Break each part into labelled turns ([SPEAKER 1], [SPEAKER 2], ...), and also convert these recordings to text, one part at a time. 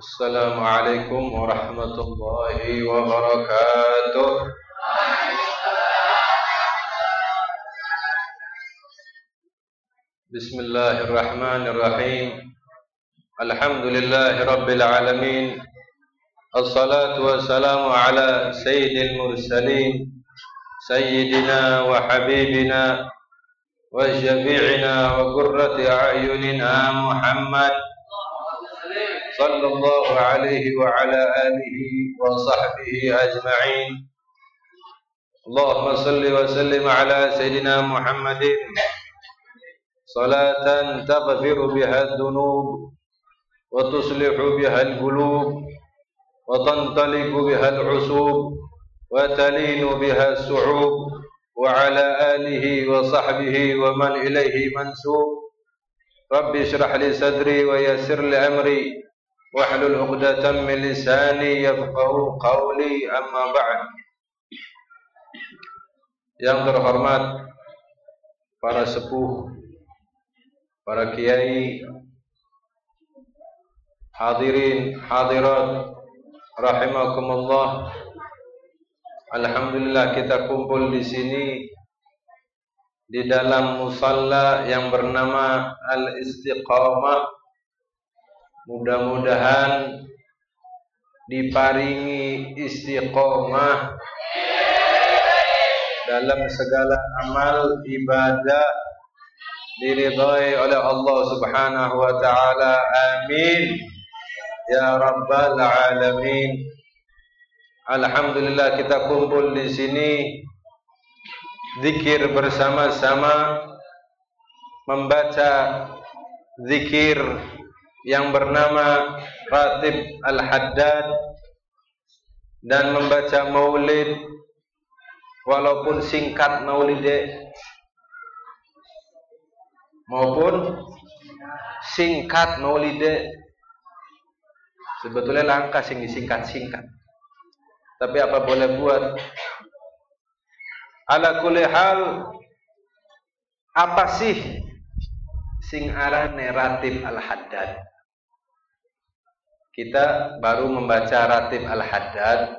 [SPEAKER 1] Assalamualaikum warahmatullahi wabarakatuh. Bismillahirrahmanirrahim. Alhamdulillahi rabbil alamin. Assalatu wassalamu ala sayyidil mursalin, sayyidina wa habibina wa syafi'ina wa qurrati a'yunina Muhammad sallallahu alaihi wa ala alihi wa sahbihi ajma'in. Allahumma salli wa sallim ala sayyidina Muhammadin salatan taghfiru biha ad-dunub wa tuslihu biha al-qulub wa tantaliqu biha al-usub wa talinu biha as-su'ub wa ala alihi wa sahbihi wa man ilayhi mansub. Rabbi shrah li sadri wa yassir li amri wahlul 'uqdatam min lisani yafqahu qawli, amma ba'd. Yang terhormat para sepuh, para kiai, hadirin hadirat rahimakumullah. Alhamdulillah kita kumpul di sini di dalam musalla yang bernama Al-Istiqamah. Mudah-mudahan diparingi istiqomah dalam segala amal ibadah, diridhai oleh Allah Subhanahu wa taala. Amin ya rabbal alamin. Alhamdulillah kita kumpul di sini zikir bersama-sama, membaca zikir yang bernama Ratib Al-Haddad dan membaca maulid, walaupun singkat maulidnya maupun singkat maulidnya. Sebetulnya langka sing disingkat-singkat, tapi apa boleh buat. Ala kulli hal, apa sih sing arane Ratib Al-Haddad? Kita baru membaca Ratib Al-Haddad,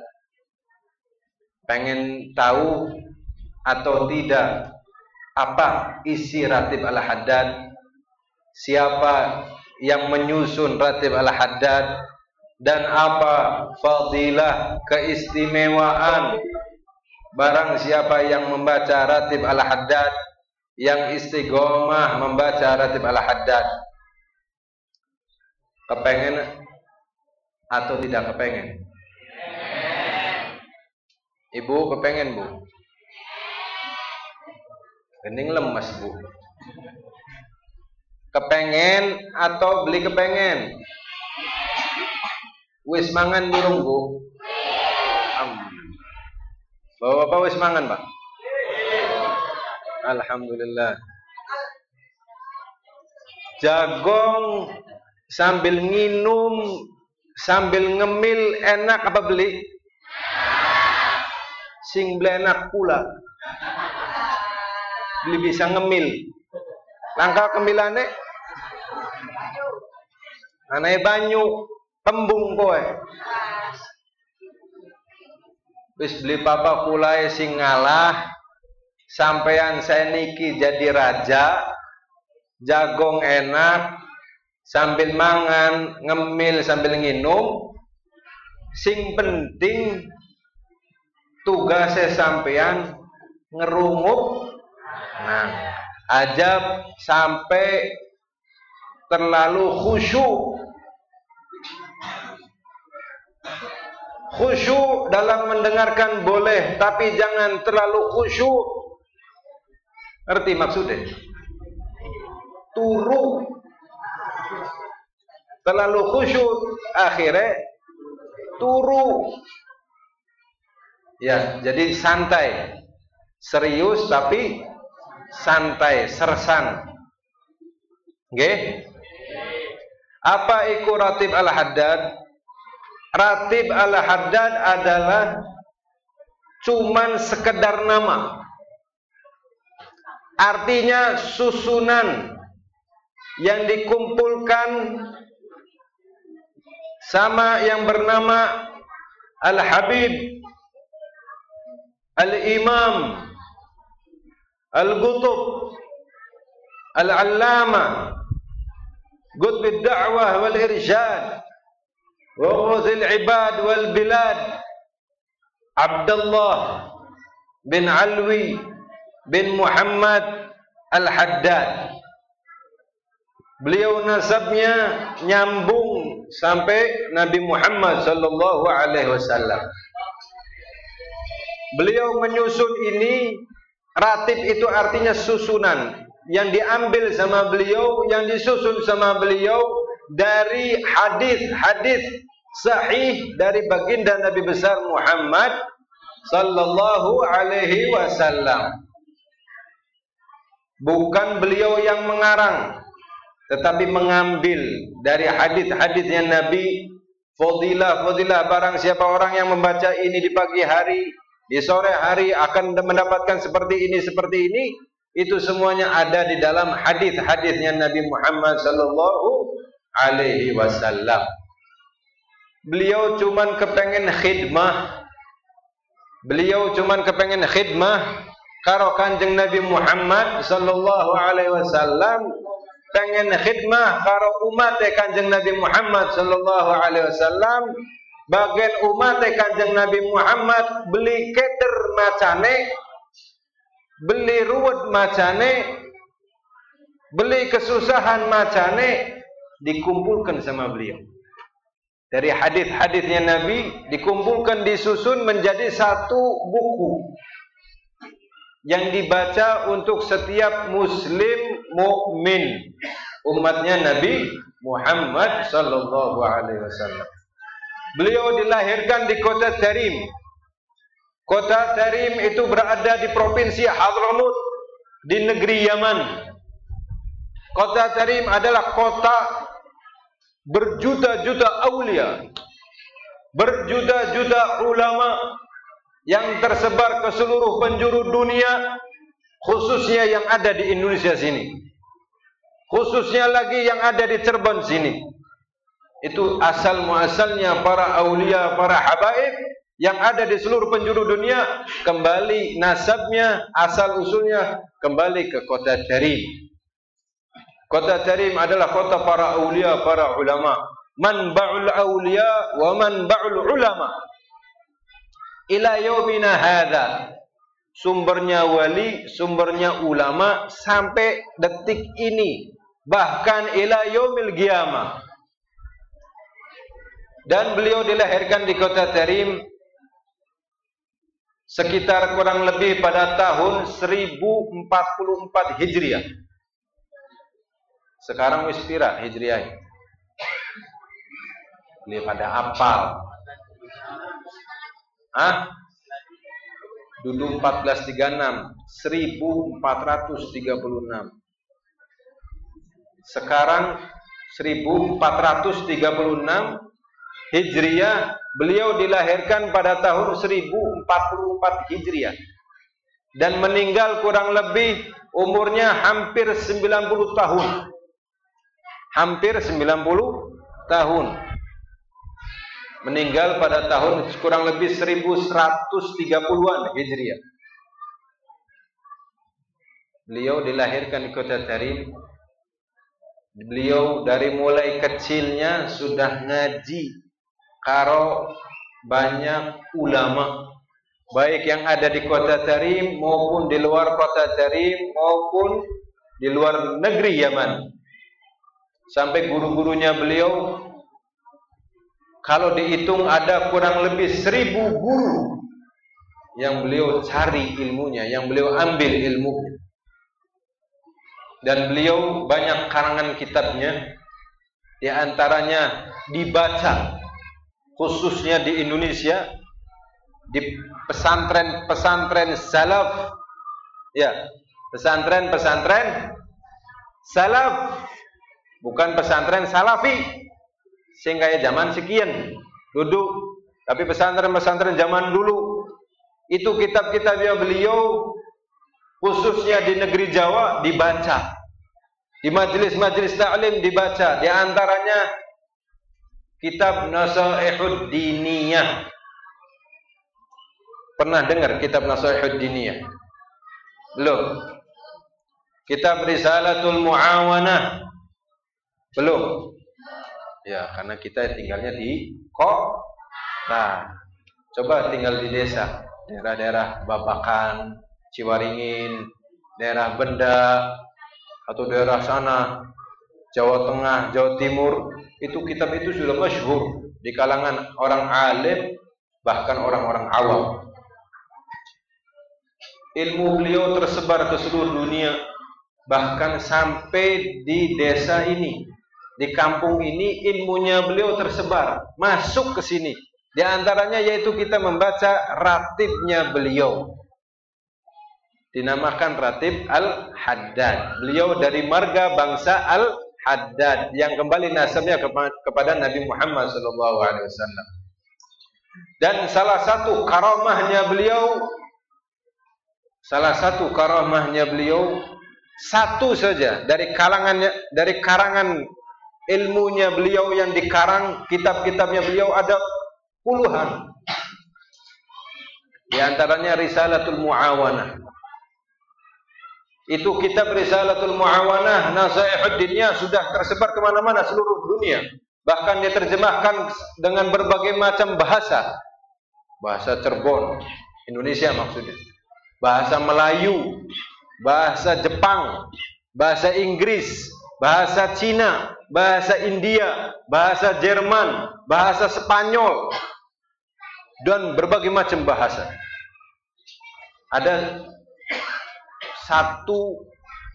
[SPEAKER 1] pengen tahu atau tidak apa isi Ratib Al-Haddad, siapa yang menyusun Ratib Al-Haddad, dan apa fadilah, keistimewaan barang siapa yang membaca Ratib Al-Haddad, yang istiqomah membaca Ratib Al-Haddad. Kepengen atau tidak kepengen? Ibu kepengen, Bu? Gening lemas, Bu. Kepengen atau beli kepengen? Wis mangan durung, Bu? Bapak-bapak wis mangan, Pak? Alhamdulillah. Jagong sambil nginum, sambil ngemil enak apa beli? Sing beli enak pula. Beli bisa ngemil. Langkah kemilane aneh banyu, tembung kowe. Wis beli papa pula sing ngalah. Sampean saya niki jadi raja, jagong enak, sambil mangan, ngemil sambil nginum. Sing penting tugasnya sampean ngerungup, nah, ajab sampai terlalu khusyuk. Khusyuk dalam mendengarkan boleh, tapi jangan terlalu khusyuk. Ngerti maksudnya? Turu. Terlalu khusyuk, akhirnya turu. Ya, jadi santai. Serius tapi santai, sersan. Nggih? Apa iku Ratib Al-Haddad? Ratib Al-Haddad adalah cuman sekedar nama. Artinya susunan yang dikumpulkan sama yang bernama Al-Habib Al-Imam Al-Qutub Al-Allama Qutb ad-da'wah wal irsyad wa ghuzil ibad wal bilad Abdullah bin Alwi bin Muhammad Al-Haddad. Beliau nasabnya nyambung sampai Nabi Muhammad sallallahu alaihi wasallam. Beliau menyusun ini, ratib itu artinya susunan. Yang diambil sama beliau, yang disusun sama beliau dari hadis-hadis sahih dari baginda Nabi besar Muhammad sallallahu alaihi wasallam. Bukan beliau yang mengarang, tetapi mengambil dari hadis-hadisnya Nabi. Fadilah barang siapa orang yang membaca ini di pagi hari, di sore hari akan mendapatkan seperti ini. Itu semuanya ada di dalam hadis-hadisnya Nabi Muhammad sallallahu alaihi wasallam. Beliau cuman kepengen khidmah. Karo Kanjeng Nabi Muhammad sallallahu alaihi wasallam, pengen khidmah karo umat Kanjeng Nabi Muhammad sallallahu alaihi wasallam. Bagian umat Kanjeng Nabi Muhammad beli keder macane, beli ruwet macane, beli kesusahan macane, dikumpulkan sama beliau. Dari hadis-hadisnya Nabi dikumpulkan, disusun menjadi satu buku yang dibaca untuk setiap muslim mukmin umatnya Nabi Muhammad sallallahu alaihi wasallam. Beliau dilahirkan di kota Tarim. Kota Tarim itu berada di provinsi Hadramaut di negeri Yaman. Kota Tarim adalah kota berjuta-juta aulia, berjuta-juta ulama yang tersebar ke seluruh penjuru dunia, khususnya yang ada di Indonesia sini, khususnya lagi yang ada di Cirebon sini. Itu asal muasalnya para aulia, para habaib yang ada di seluruh penjuru dunia, kembali nasabnya, asal usulnya kembali ke kota Tarim. Kota Tarim adalah kota para aulia, para ulama. Manba'ul aulia wa manba'ul ulama. Ila yaumina hadza. Sumbernya wali, sumbernya ulama sampai detik ini, bahkan ila yaumil qiyamah. Dan beliau dilahirkan di kota Tarim sekitar kurang lebih pada tahun 1044 Hijriah. Sekarang wis pira Hijriah? Beliau pada apal. Dulu 1436, 1436. Sekarang 1436 Hijriah, beliau dilahirkan pada tahun 1044 Hijriah dan meninggal kurang lebih umurnya hampir 90 tahun. Hampir 90 tahun. Meninggal pada tahun kurang lebih 1130-an Hijriah. Beliau dilahirkan di kota Tarim. Beliau dari mulai kecilnya sudah ngaji karo banyak ulama, baik yang ada di kota Tarim maupun di luar kota Tarim maupun di luar negeri Yaman. Sampai guru-gurunya beliau, kalau dihitung ada kurang lebih 1000 guru yang beliau cari ilmunya, yang beliau ambil ilmunya. Dan beliau banyak karangan kitabnya, di antaranya dibaca khususnya di Indonesia, di pesantren-pesantren salaf, ya, pesantren-pesantren salaf, bukan pesantren salafi, sehingga ya zaman sekian duduk, tapi pesantren-pesantren zaman dulu itu kitab-kitabnya beliau khususnya di negeri Jawa dibaca, di majelis-majelis taklim dibaca. Di antaranya kitab Nasaihud Diniyah. Pernah dengar kitab Nasaihud Diniyah? Belum. Kitab Risalatul Muawanah? Belum. Ya, karena kita tinggalnya di kota. Coba tinggal di desa, daerah-daerah Babakan, Ciwaringin, daerah Benda, atau daerah sana, Jawa Tengah, Jawa Timur, itu kitab itu sudah masyhur di kalangan orang alim, bahkan orang-orang awam. Ilmu beliau tersebar ke seluruh dunia, bahkan sampai di desa ini, di kampung ini ilmunya beliau tersebar, masuk ke sini. Di antaranya yaitu kita membaca ratibnya beliau. Dinamakan Ratib Al-Haddad. Beliau dari marga bangsa Al-Haddad yang kembali nasabnya kepada Nabi Muhammad SAW. Dan salah satu karamahnya beliau satu saja dari karangan ilmunya beliau yang dikarang, kitab-kitabnya beliau ada puluhan. Di antaranya Risalatul Muawanah. Itu kitab Risalatul Muawanah, Nasaihud Diniyah sudah tersebar kemana-mana seluruh dunia. Bahkan diterjemahkan dengan berbagai macam bahasa. Bahasa Cirebon, Indonesia maksudnya. Bahasa Melayu, bahasa Jepang, bahasa Inggris, bahasa Cina, bahasa India, bahasa Jerman, bahasa Spanyol, dan berbagai macam bahasa. Ada satu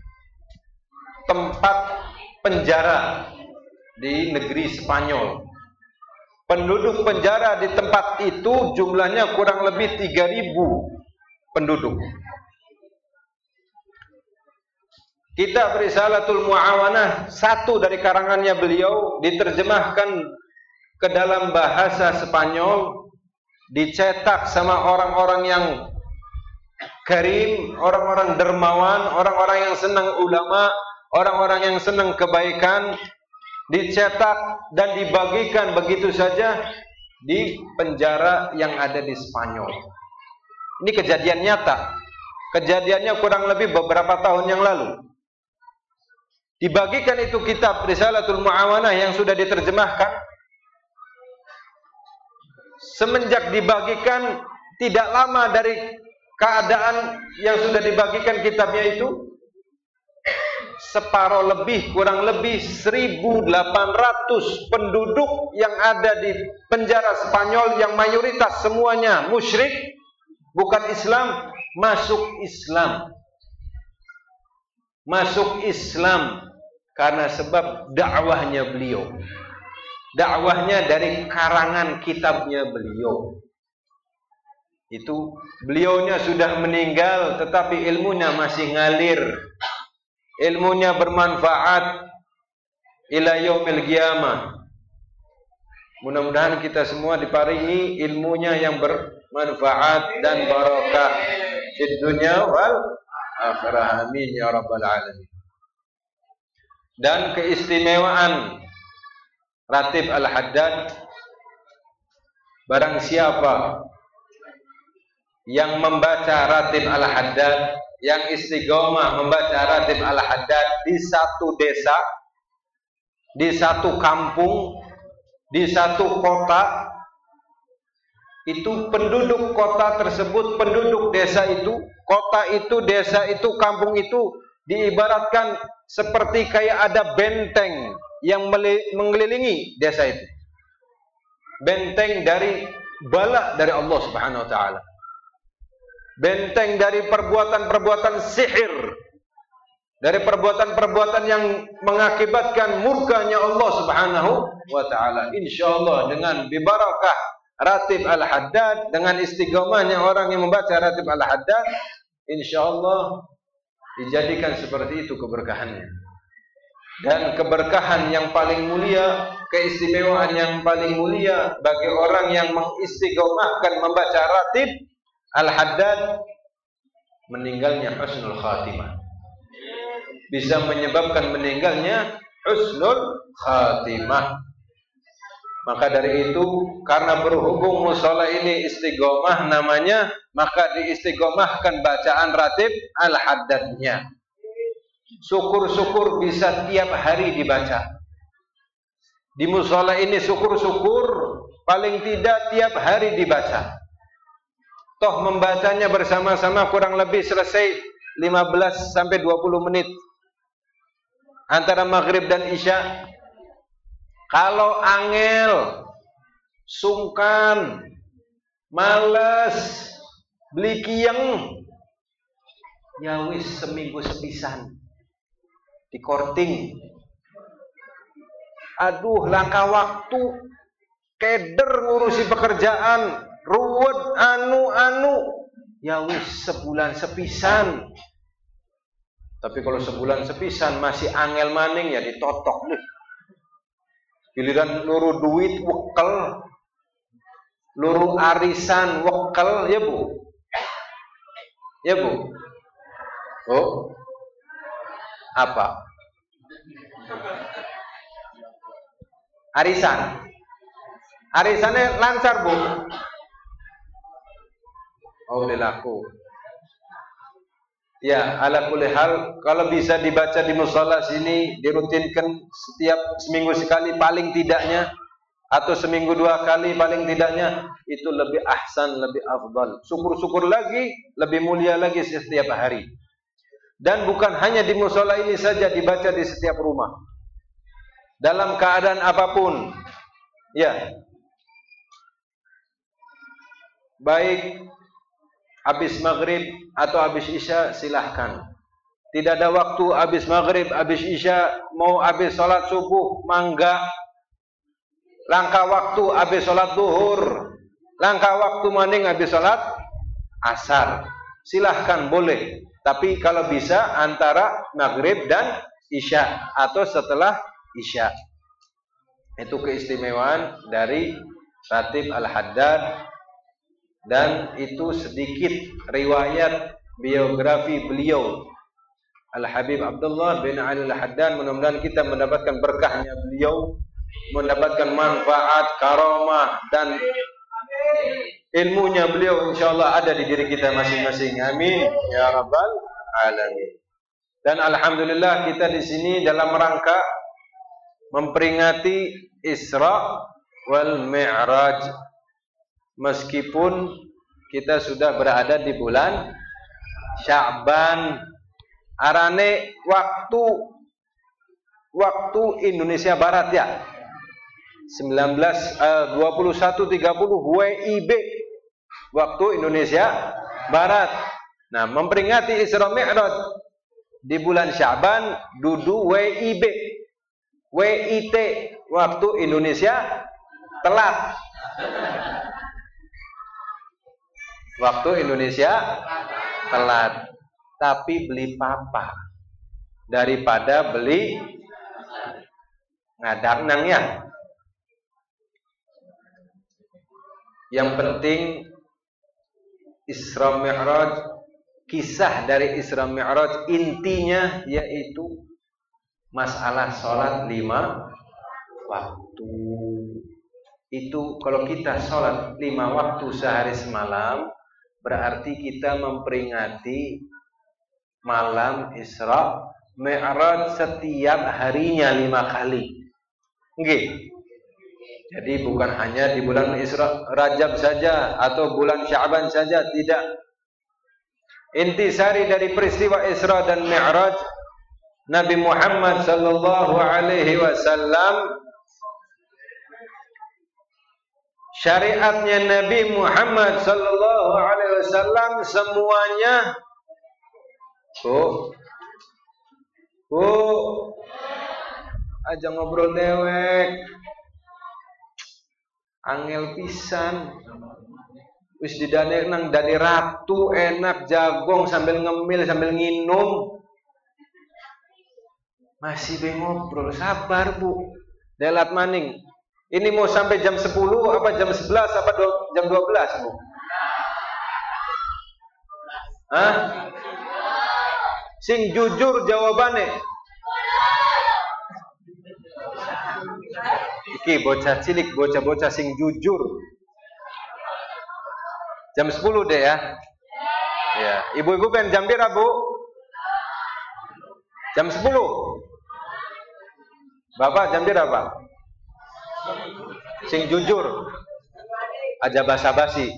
[SPEAKER 1] tempat penjara di negeri Spanyol. Penduduk penjara di tempat itu jumlahnya kurang lebih 3.000 penduduk. Kitab Risalatul Muawanah, satu dari karangannya beliau, diterjemahkan ke dalam bahasa Spanyol, dicetak sama orang-orang yang karim, orang-orang dermawan, orang-orang yang senang ulama, orang-orang yang senang kebaikan, dicetak dan dibagikan begitu saja di penjara yang ada di Spanyol. Ini kejadian nyata. Kejadiannya kurang lebih beberapa tahun yang lalu. Dibagikan itu kitab Risalatul Muawanah yang sudah diterjemahkan. Semenjak dibagikan, tidak lama dari keadaan yang sudah dibagikan kitabnya itu, separuh lebih, kurang lebih 1.800 penduduk yang ada di penjara Spanyol yang mayoritas semuanya musyrik, bukan Islam, masuk Islam. Masuk Islam karena sebab dakwahnya beliau. Dakwahnya dari karangan kitabnya beliau. Itu beliaunya sudah meninggal tetapi ilmunya masih ngalir. Ilmunya bermanfaat ila yaumil qiyamah. Mudah-mudahan kita semua diparingi ilmunya yang bermanfaat dan barakah di dunia wal akhirah. Amin ya rabbal alamin. Dan keistimewaan Ratib Al-Haddad, barang siapa yang membaca Ratib Al-Haddad, yang istiqomah membaca Ratib Al-Haddad di satu desa, di satu kampung, di satu kota, itu penduduk kota tersebut, penduduk desa itu, kota itu, desa itu, kampung itu diibaratkan seperti kayak ada benteng yang mengelilingi desa itu. Benteng dari bala dari Allah Subhanahu wa taala. Benteng dari perbuatan-perbuatan sihir, dari perbuatan-perbuatan yang mengakibatkan murkanya Allah Subhanahu wa taala. Insyaallah dengan bibarakah Ratib Al-Haddad, dengan istiqomahnya orang yang membaca Ratib Al-Haddad, insyaallah dijadikan seperti itu keberkahannya. Dan keberkahan yang paling mulia, keistimewaan yang paling mulia bagi orang yang mengistiqomahkan membaca Ratib Al-Haddad, meninggalnya husnul khatimah. Bisa menyebabkan meninggalnya husnul khatimah. Maka dari itu, karena berhubung musola ini istiqomah namanya, maka diistiqomahkan bacaan ratib al-haddadnya. Syukur-syukur bisa tiap hari dibaca. Di musola ini syukur-syukur paling tidak tiap hari dibaca. Toh membacanya bersama-sama kurang lebih selesai 15 sampai 20 menit antara maghrib dan isya. Kalau angel, sungkan, males, beli kiyeng, ya wis seminggu sepisan di korting. Aduh, langkah waktu, keder ngurusi pekerjaan, ruwet anu, ya wis sebulan sepisan. Tapi kalau sebulan sepisan masih angel maning ya ditotok nih. Giliran luru duit wekel, luru arisan wekel, ya Bu. Ya Bu. Oh. Apa? Arisan. Arisannya lancar, Bu. Oh, dilaku. Ya, ala kulli hal, kalau bisa dibaca di mushola sini, dirutinkan setiap seminggu sekali paling tidaknya, atau seminggu 2 kali paling tidaknya, itu lebih ahsan, lebih afdal. Syukur-syukur lagi, lebih mulia lagi setiap hari. Dan bukan hanya di mushola ini saja, dibaca di setiap rumah. Dalam keadaan apapun, ya, baik habis maghrib atau habis isya silahkan. Tidak ada waktu habis maghrib, habis isya, mau habis sholat subuh, mangga. Langkah waktu habis sholat duhur, langkah waktu maning habis sholat asar. Silahkan, boleh. Tapi kalau bisa antara maghrib dan isya atau setelah isya. Itu keistimewaan dari ratib al-haddad. Dan itu sedikit riwayat biografi beliau Al-Habib Abdullah bin Ali Al-Haddad. Mudah-mudahan kita mendapatkan berkahnya beliau, mendapatkan manfaat, karamah dan ilmunya beliau insyaallah ada di diri kita masing-masing. Amin ya rabbal alamin. Dan alhamdulillah kita di sini dalam rangka memperingati Isra wal Mi'raj. Meskipun kita sudah berada di bulan Sya'ban, arane waktu Indonesia Barat ya. 21.30 WIB waktu Indonesia Barat. Nah, memperingati Isra Mi'raj di bulan Sya'ban dudu WIB. WIT waktu Indonesia telat. Waktu Indonesia telat, tapi beli papa daripada beli ngadak nangnya. Yang penting Isra Mi'raj, kisah dari Isra Mi'raj intinya yaitu masalah sholat 5 waktu. Itu kalau kita sholat 5 waktu sehari semalam, berarti kita memperingati malam Isra Mi'raj setiap harinya 5 kali. Nggih. Jadi bukan hanya di bulan Isra Rajab saja atau bulan Sya'ban saja, tidak. Intisari dari peristiwa Isra dan Mi'raj, Nabi Muhammad sallallahu alaihi wasallam, syariatnya Nabi Muhammad sallallahu alaihi wasallam semuanya aja ngobrol dewek angel pisan wis didane nang dadi ratu enak jagong sambil ngemil sambil nginum masih be ngobrol. Sabar Bu, delat maning. Ini mau sampai jam 10 apa jam 11 apa jam 12 Bu? Hah? Sing jujur jawabannya. Iki bocah cilik, bocah-bocah sing jujur. Jam 10 deh ya. Ya, ibu-ibu pengen jam pira, Bu? Jam 10. Bapak jam pira, Pak? Sing jujur. Aja basa-basi.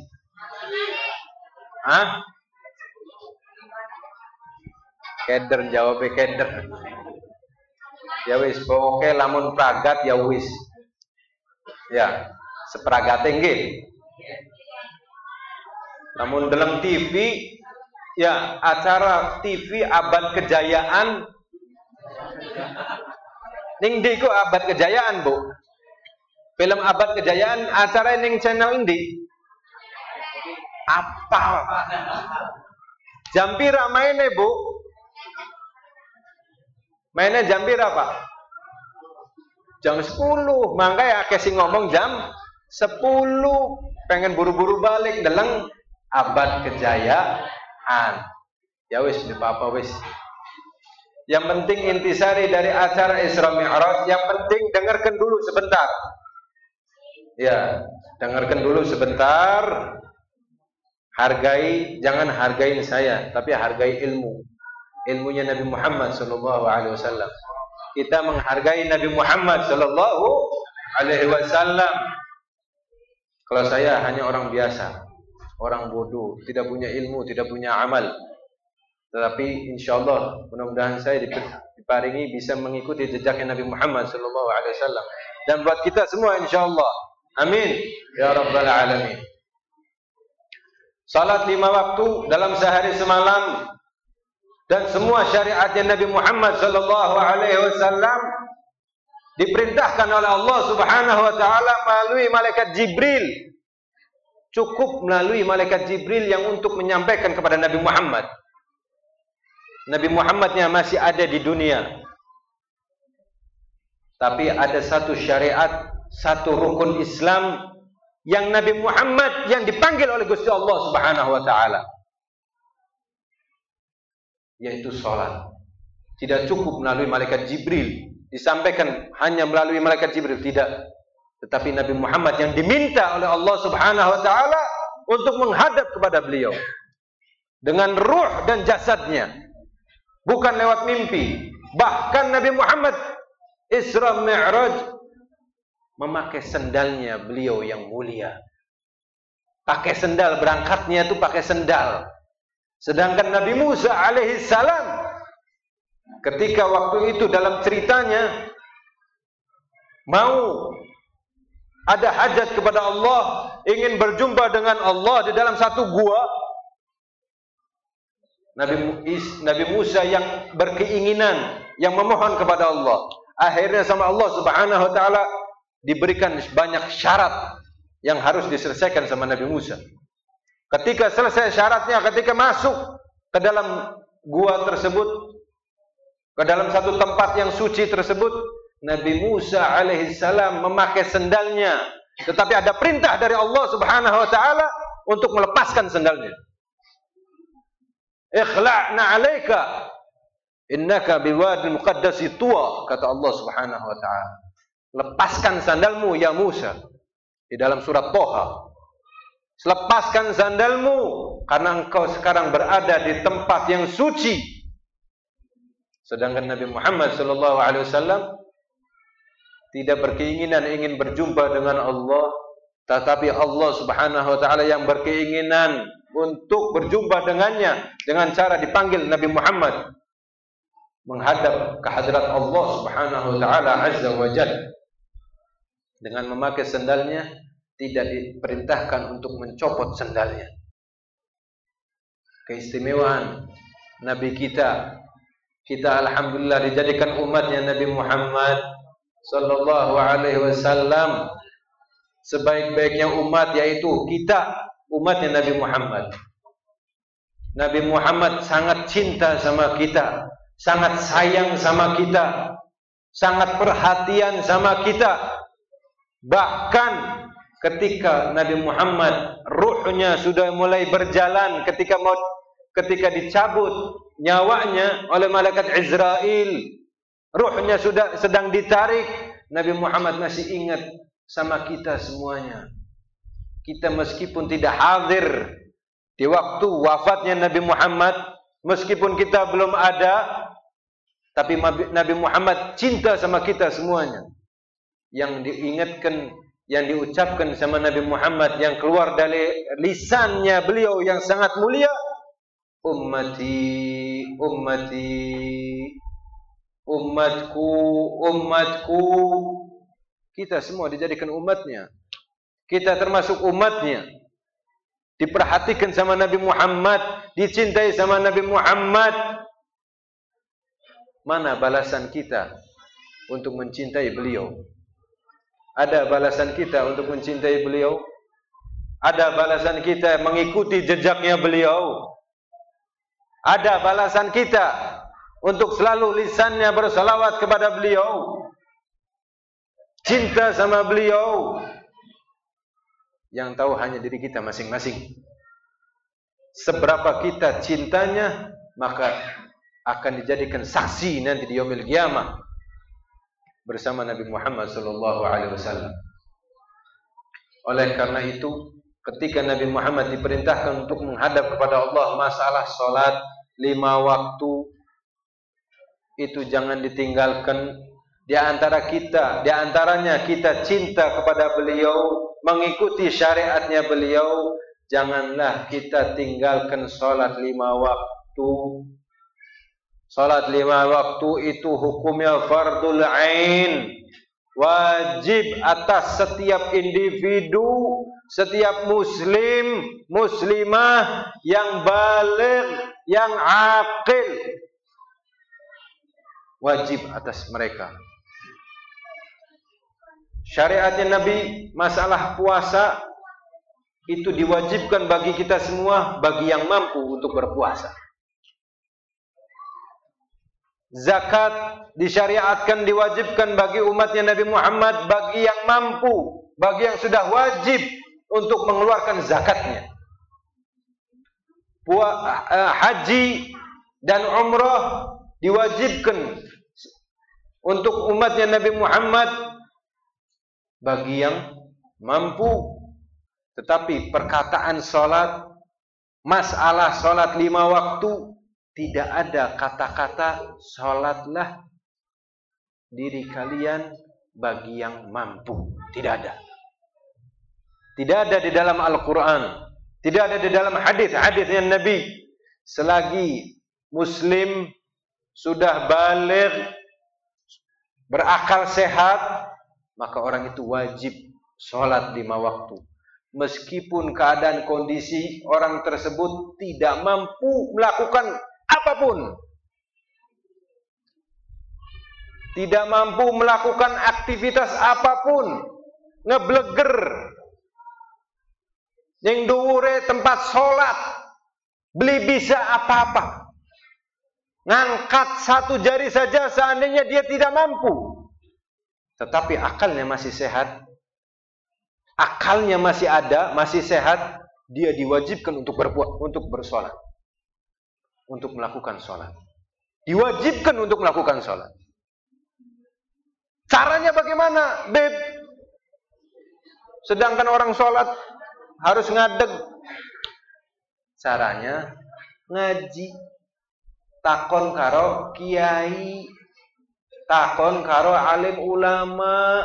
[SPEAKER 1] Hah? Keder jawabnya keder. Ya wis, pokoknya lamun pragat ya wis. Ya, sepragate nggih. Namun dalam TV, ya acara TV Abad Kejayaan. Ning ndi ku Abad Kejayaan, Bu? Film Abad Kejayaan acara ning channel ndi? Apa? Jam pira maine, Bu? Mainnya jam pira, Pak? Jam 10. Makanya akeh sing ngomong jam 10. Pengen buru-buru balik deleng Abad Kejayaan. Ya wis, di apa wis. Yang penting intisari dari acara Isra Mi'raj, yang penting dengarkan dulu sebentar. Ya, dengarkan dulu sebentar. Hargai, jangan hargain saya, tapi hargai ilmu. Ilmunya Nabi Muhammad sallallahu alaihi wasallam. Kita menghargai Nabi Muhammad sallallahu alaihi wasallam. Kalau saya hanya orang biasa, orang bodoh, tidak punya ilmu, tidak punya amal. Tetapi insyaallah mudah-mudahan saya diparingi bisa mengikuti jejaknya Nabi Muhammad sallallahu alaihi wasallam dan buat kita semua insyaallah. Amin ya rabbal alamin. Salat 5 waktu dalam sehari semalam dan semua syariatnya Nabi Muhammad sallallahu alaihi wasallam diperintahkan oleh Allah Subhanahu wa taala melalui malaikat Jibril. Cukup melalui malaikat Jibril yang untuk menyampaikan kepada Nabi Muhammad. Nabi Muhammadnya masih ada di dunia. Tapi ada satu syariat, satu rukun Islam yang Nabi Muhammad yang dipanggil oleh Gusti Allah Subhanahu wa taala, yaitu salat. Tidak cukup melalui malaikat Jibril, disampaikan hanya melalui malaikat Jibril, tidak. Tetapi Nabi Muhammad yang diminta oleh Allah Subhanahu wa taala untuk menghadap kepada beliau dengan ruh dan jasadnya, bukan lewat mimpi. Bahkan Nabi Muhammad Isra Mi'raj memakai sendalnya beliau yang mulia. Pakai sendal, berangkatnya itu pakai sendal. Sedangkan Nabi Musa alaihi salam ketika waktu itu dalam ceritanya mau ada hajat kepada Allah, ingin berjumpa dengan Allah di dalam satu gua. Nabi Musa yang berkeinginan, yang memohon kepada Allah. Akhirnya sama Allah Subhanahu wa taala diberikan banyak syarat yang harus diselesaikan sama Nabi Musa. Ketika selesai syaratnya, ketika masuk ke dalam gua tersebut, ke dalam satu tempat yang suci tersebut, Nabi Musa alaihi salam memakai sendalnya. Tetapi ada perintah dari Allah Subhanahu wa taala untuk melepaskan sendalnya. Ikhla'na 'alaika innaka biwadil muqaddasi tuwa, kata Allah Subhanahu wa taala. Lepaskan sandalmu ya Musa. Di dalam surat Toha. Lepaskan sandalmu karena engkau sekarang berada di tempat yang suci. Sedangkan Nabi Muhammad sallallahu alaihi wasallam tidak berkeinginan ingin berjumpa dengan Allah, tetapi Allah Subhanahu wa taala yang berkeinginan untuk berjumpa dengannya dengan cara dipanggil Nabi Muhammad menghadap ke hadirat Allah Subhanahu wa taala azza wa jalla. Dengan memakai sendalnya, tidak diperintahkan untuk mencopot sendalnya. Keistimewaan Nabi kita alhamdulillah dijadikan umatnya Nabi Muhammad sallallahu alaihi wasallam. Sebaik-baiknya umat yaitu kita, umatnya Nabi Muhammad. Nabi Muhammad sangat cinta sama kita, sangat sayang sama kita, sangat perhatian sama kita. Bahkan ketika Nabi Muhammad ruhnya sudah mulai berjalan, ketika dicabut nyawanya oleh malaikat Israel, ruhnya sudah sedang ditarik, Nabi Muhammad masih ingat sama kita semuanya. Kita meskipun tidak hadir di waktu wafatnya Nabi Muhammad, meskipun kita belum ada, tapi Nabi Muhammad cinta sama kita semuanya. Yang diingatkan, yang diucapkan sama Nabi Muhammad, yang keluar dari lisannya beliau yang sangat mulia, ummati, ummati, umatku, umatku. Kita semua dijadikan umatnya. Kita termasuk umatnya. Diperhatikan sama Nabi Muhammad, dicintai sama Nabi Muhammad. Mana balasan kita untuk mencintai beliau? Ada balasan kita untuk mencintai beliau? Ada balasan kita mengikuti jejaknya beliau? Ada balasan kita untuk selalu lisannya bersalawat kepada beliau, cinta sama beliau? Yang tahu hanya diri kita masing-masing. Seberapa kita cintanya, maka akan dijadikan saksi nanti di yaumil qiyamah bersama Nabi Muhammad SAW. Oleh karena itu, ketika Nabi Muhammad diperintahkan untuk menghadap kepada Allah, masalah salat 5 waktu itu jangan ditinggalkan. Di antaranya kita cinta kepada beliau, mengikuti syariatnya beliau. Janganlah kita tinggalkan salat 5 waktu. Salat 5 waktu itu hukumnya fardul ain, wajib atas setiap individu, setiap muslim, muslimah yang baligh, yang aqil. Wajib atas mereka. Syariatnya Nabi, masalah puasa itu diwajibkan bagi kita semua, bagi yang mampu untuk berpuasa. Zakat disyariatkan, diwajibkan bagi umatnya Nabi Muhammad, bagi yang mampu, bagi yang sudah wajib untuk mengeluarkan zakatnya. Haji dan umrah diwajibkan untuk umatnya Nabi Muhammad, bagi yang mampu. Tetapi perkataan salat, masalah salat 5 waktu, tidak ada kata-kata salatlah diri kalian bagi yang mampu. Tidak ada. Tidak ada di dalam Al-Quran. Tidak ada di dalam hadis-hadisnya Nabi. Selagi muslim sudah baligh, berakal sehat, maka orang itu wajib sholat 5 waktu. Meskipun keadaan kondisi orang tersebut tidak mampu melakukan apapun, tidak mampu melakukan aktivitas apapun, ngebleger, yang dhuwure tempat sholat, beli bisa apa-apa, ngangkat 1 jari saja seandainya dia tidak mampu, tetapi akalnya masih sehat, akalnya masih ada, masih sehat, dia diwajibkan untuk bersolat, untuk melakukan sholat. Diwajibkan untuk melakukan sholat. Caranya bagaimana, Beb? Sedangkan orang sholat harus ngadeg. Caranya ngaji, takon karo kiai, takon karo alim ulama.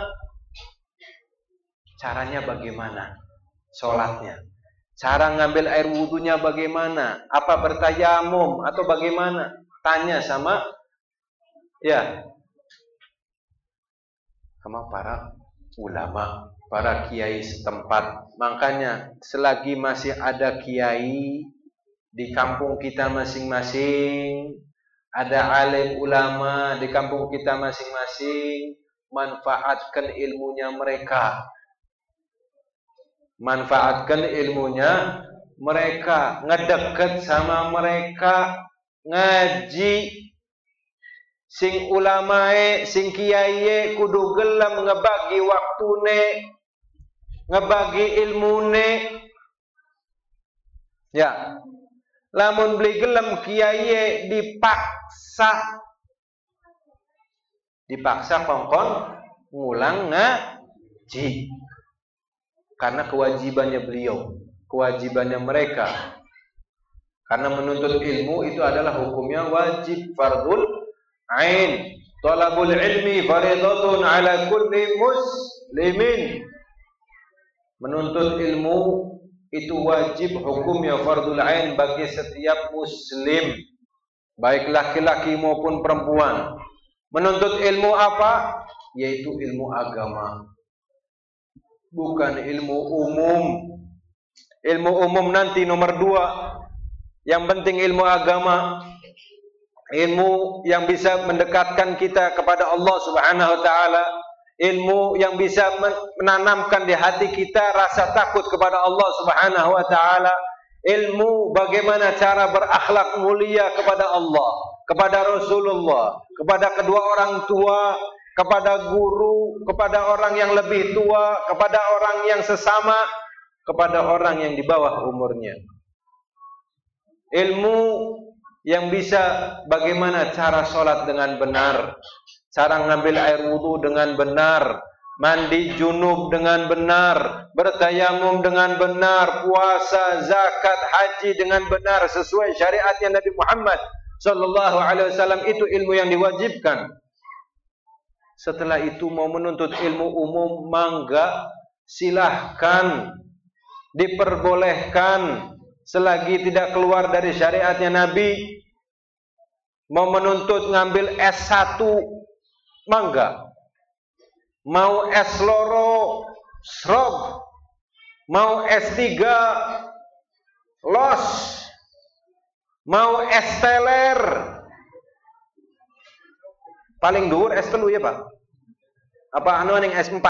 [SPEAKER 1] Caranya bagaimana sholatnya? Cara ngambil air wudunya bagaimana? Apa bertayamum atau bagaimana? Tanya sama sama para ulama, para kiai setempat. Makanya selagi masih ada kiai di kampung kita masing-masing, ada alim ulama di kampung kita masing-masing, manfaatkan ilmunya mereka. Manfaatkan ilmunya mereka, ngedeket sama mereka, ngaji. Sing ulamae, sing kiai kudu gelem ngebagi waktune, ngebagi ilmune. Ya. Lamun beli gelem kiai dipaksa kongkon
[SPEAKER 2] ngulang ngaji. Karena kewajibannya beliau, kewajibannya mereka. Karena menuntut ilmu itu adalah hukumnya wajib, fardul ain. Talabul ilmi faridatun ala kulli muslimin. Menuntut ilmu itu wajib, hukumnya fardul ain bagi setiap muslim, baik laki-laki maupun perempuan. Menuntut ilmu apa? Yaitu ilmu agama. Bukan ilmu umum. Ilmu umum nanti nomor 2. Yang penting ilmu agama. Ilmu yang bisa mendekatkan kita kepada Allah Subhanahu wa taala. Ilmu yang bisa menanamkan di hati kita rasa takut kepada Allah Subhanahu wa taala. Ilmu bagaimana cara berakhlak mulia kepada Allah, kepada Rasulullah, kepada kedua orang tua, kepada guru, kepada orang yang lebih tua, kepada orang yang sesama, kepada orang yang di bawah umurnya. Ilmu yang bisa bagaimana cara sholat dengan benar, cara ngambil air wudu dengan benar, mandi junub dengan benar, bertayamum dengan benar, puasa, zakat, haji dengan benar sesuai syariatnya Nabi Muhammad sallallahu alaihi wasallam. Itu ilmu yang diwajibkan. Setelah itu mau menuntut ilmu umum, mangga, silahkan, diperbolehkan selagi tidak keluar dari syariatnya Nabi. Mau menuntut ngambil S1, mangga. Mau S loro, srob. Mau S3, los. Mau S teler. Paling dhuwur S3 ya Pak? Apa anu ning S4?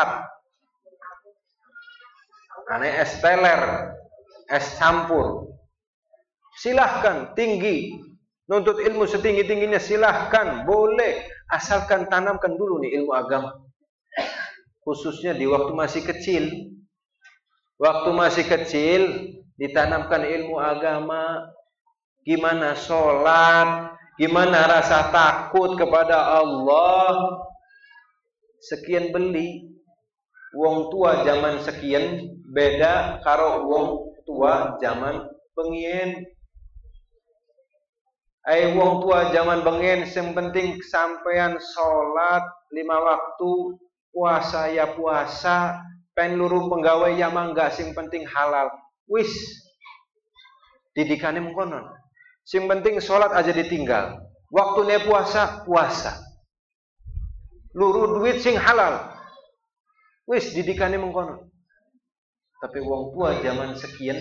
[SPEAKER 2] Ane S teler, S campur. Silahkan tinggi. Nuntut ilmu setinggi-tingginya silahkan, boleh. Asalkan tanamkan dulu nih ilmu agama. Khususnya di waktu masih kecil. Waktu masih kecil ditanamkan ilmu agama. Gimana sholat, gimana rasa takut kepada Allah. Sekian beli. Wong tua zaman sekian beda karo wong tua zaman bengien. Wong tua zaman bengien sing penting sampean sholat 5 waktu, puasa ya puasa, pen luru penggawe ya mangga, sing penting halal. Wis didikane mengkonon. Sing penting sholat aja ditinggal. Waktune puasa, puasa. Luru duit sing halal. Wis didikane mengkonon. Tapi wong tua zaman sekian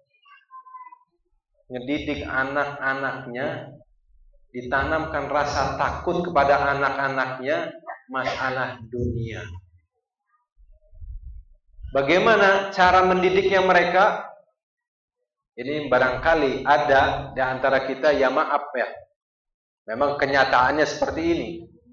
[SPEAKER 2] ngedidik anak-anaknya, ditanamkan rasa takut kepada anak-anaknya masalah dunia. Bagaimana cara mendidiknya mereka? Ini barangkali ada di antara kita, ya maaf ya. Memang kenyataannya seperti ini.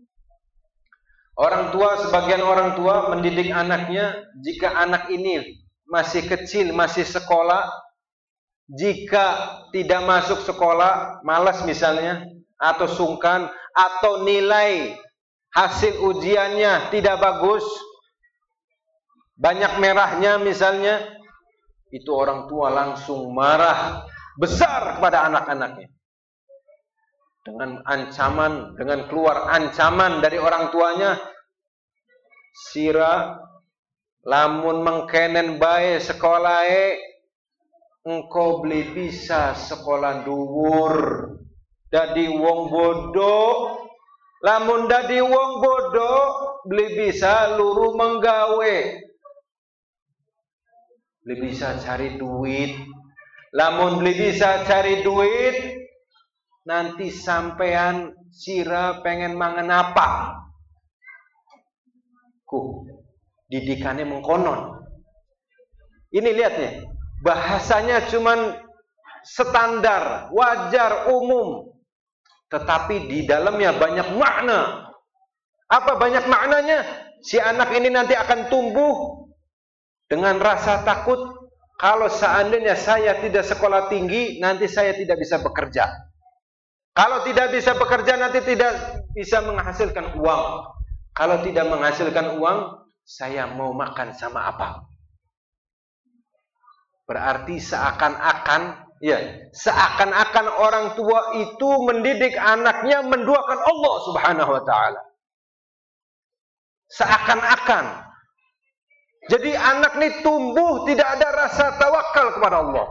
[SPEAKER 2] Orang tua, sebagian orang tua mendidik anaknya, jika anak ini masih kecil, masih sekolah, jika tidak masuk sekolah, malas misalnya, atau sungkan, atau nilai hasil ujiannya tidak bagus, banyak merahnya misalnya, itu orang tua langsung marah besar kepada anak-anaknya. Dengan ancaman, dengan keluar ancaman dari orang tuanya, sira lamun mengkenen bae sekolahe, engkau beli bisa sekolah dhuwur, dadi wong bodoh. Lamun dadi wong bodoh, beli bisa luru menggawe, beli bisa cari duit. Lamun beli bisa cari duit, nanti sampean sira pengen mangan apa? Didikannya mengkonon. Ini lihat nih, bahasanya cuman standar, wajar, umum, tetapi di dalamnya banyak makna. Apa banyak maknanya? Si anak ini nanti akan tumbuh dengan rasa takut, kalau seandainya saya tidak sekolah tinggi, nanti saya tidak bisa bekerja. Kalau tidak bisa bekerja, nanti tidak bisa menghasilkan uang. Kalau tidak menghasilkan uang, saya mau makan sama apa? Berarti seakan-akan orang tua itu mendidik anaknya menduakan Allah Subhanahu wa taala. Seakan-akan. Jadi anak ini tumbuh tidak ada rasa tawakal kepada Allah.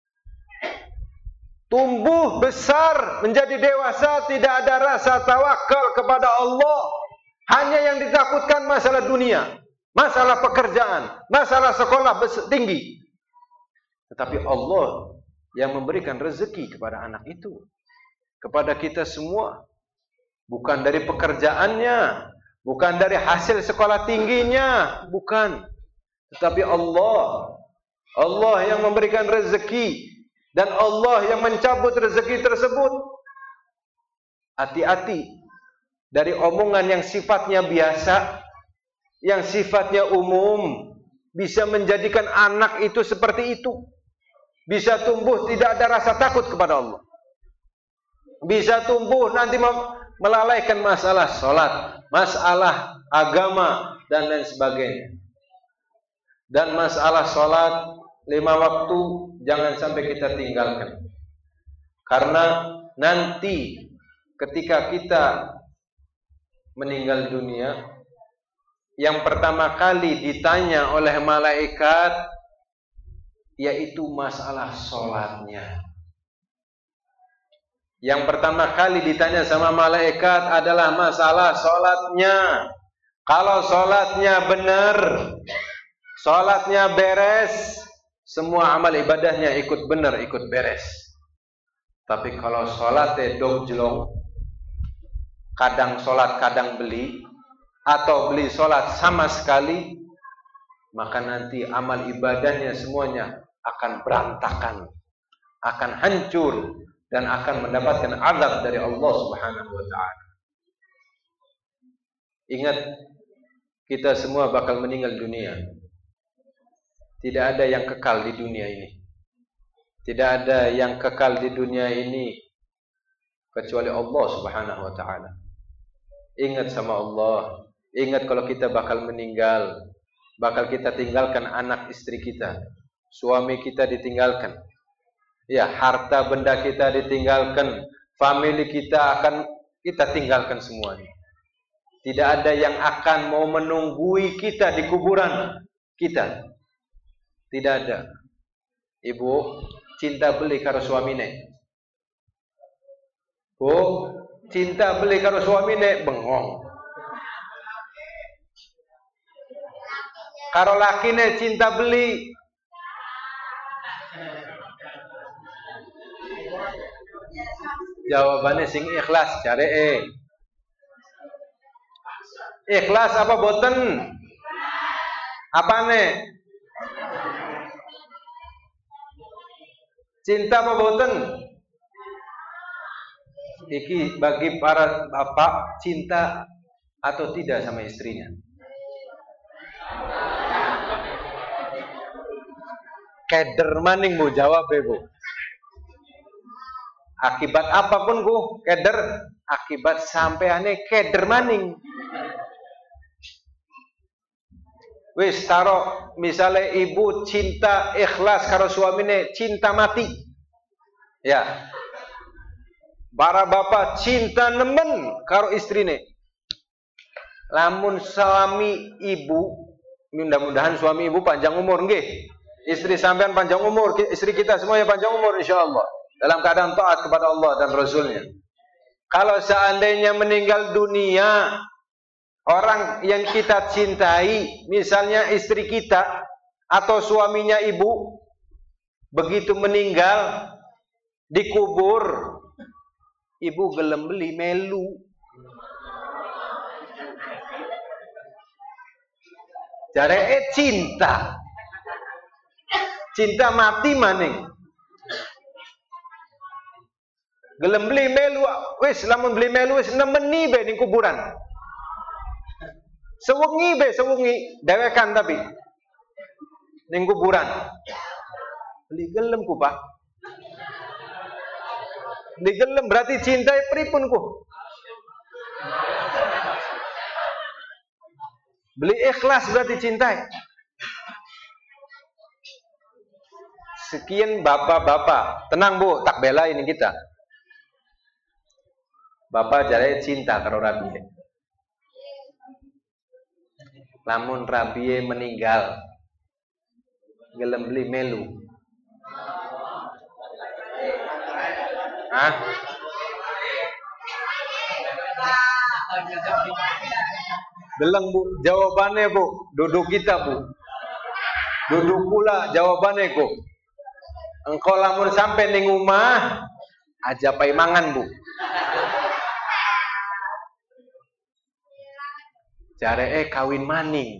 [SPEAKER 2] Tumbuh besar menjadi dewasa tidak ada rasa tawakal kepada Allah. Hanya yang ditakutkan masalah dunia, masalah pekerjaan, masalah sekolah tinggi. Tetapi Allah yang memberikan rezeki kepada anak itu, kepada kita semua, bukan dari pekerjaannya, bukan dari hasil sekolah tingginya, bukan. Tetapi Allah yang memberikan rezeki dan Allah yang mencabut rezeki tersebut. Hati-hati dari omongan yang sifatnya biasa, yang sifatnya umum, bisa menjadikan anak itu seperti itu. Bisa tumbuh tidak ada rasa takut kepada Allah. Bisa tumbuh nanti melalaikan masalah sholat, masalah agama, dan lain sebagainya. Dan masalah sholat 5 waktu jangan sampai kita tinggalkan. Karena nanti ketika kita meninggal dunia, yang pertama kali ditanya oleh malaikat yaitu masalah sholatnya. Yang pertama kali ditanya sama malaikat adalah masalah sholatnya. Kalau sholatnya benar, sholatnya beres, semua amal ibadahnya ikut benar, ikut beres. Tapi kalau sholatnya dojlong, kadang sholat kadang beli, atau beli sholat sama sekali, maka nanti amal ibadahnya semuanya akan berantakan, akan hancur, dan akan mendapatkan azab dari Allah Subhanahu wa ta'ala. Ingat, kita semua bakal meninggal dunia. Tidak ada yang kekal di dunia ini. Tidak ada yang kekal di dunia ini kecuali Allah Subhanahu wa ta'ala. Ingat sama Allah. Ingat kalau kita bakal meninggal, bakal kita tinggalkan anak istri kita, suami kita ditinggalkan, ya, harta benda kita ditinggalkan, family kita akan kita tinggalkan semuanya. Tidak ada yang akan mau menunggui kita di kuburan kita. Tidak ada. Ibu cinta beli karo suamine. Bu cinta beli karo suamine bengong. Karo lakine cinta beli. Jawabannya sing ikhlas cari ikhlas apa boten? Apane? Cinta apa boten? Iki bagi para bapak, cinta atau tidak sama istrinya? Keder maning bu jawab bu. Akibat apapun ku keder, akibat sampeane keder maning. Wis taro misale ibu cinta ikhlas karo suamine, cinta mati. Ya. Para bapak cinta nemen karo istrine. Lamun suami ibu, mudah-mudahan suami ibu panjang umur nggih. Istri sampean panjang umur, istri kita semuanya panjang umur insyaallah. Dalam keadaan taat kepada Allah dan Rasulnya. Kalau seandainya meninggal dunia, orang yang kita cintai, misalnya istri kita atau suaminya ibu, begitu meninggal, dikubur, ibu gelem beli melu. Jare cinta. Cinta mati maning. Gelem beli melu, wis lamun beli melu wis nemeni be ning kuburan. Sewengi dewekan tapi ning kuburan. Beli gelem ku, Pak. Beli gelem berarti cinta pripun ku? Beli ikhlas berarti cintai. Sekian bapak-bapak, tenang Bu, tak bela ini kita. Bapak jadi cinta karo Rabie. Lamun Rabie meninggal, gelem beli melu. Hah? Deleng Bu, jawabannya Bu, duduk kita Bu. Duduk pula jawabannya Bu. Engkau lamun sampai ning omah aja pai mangan Bu. Jare kawin maning.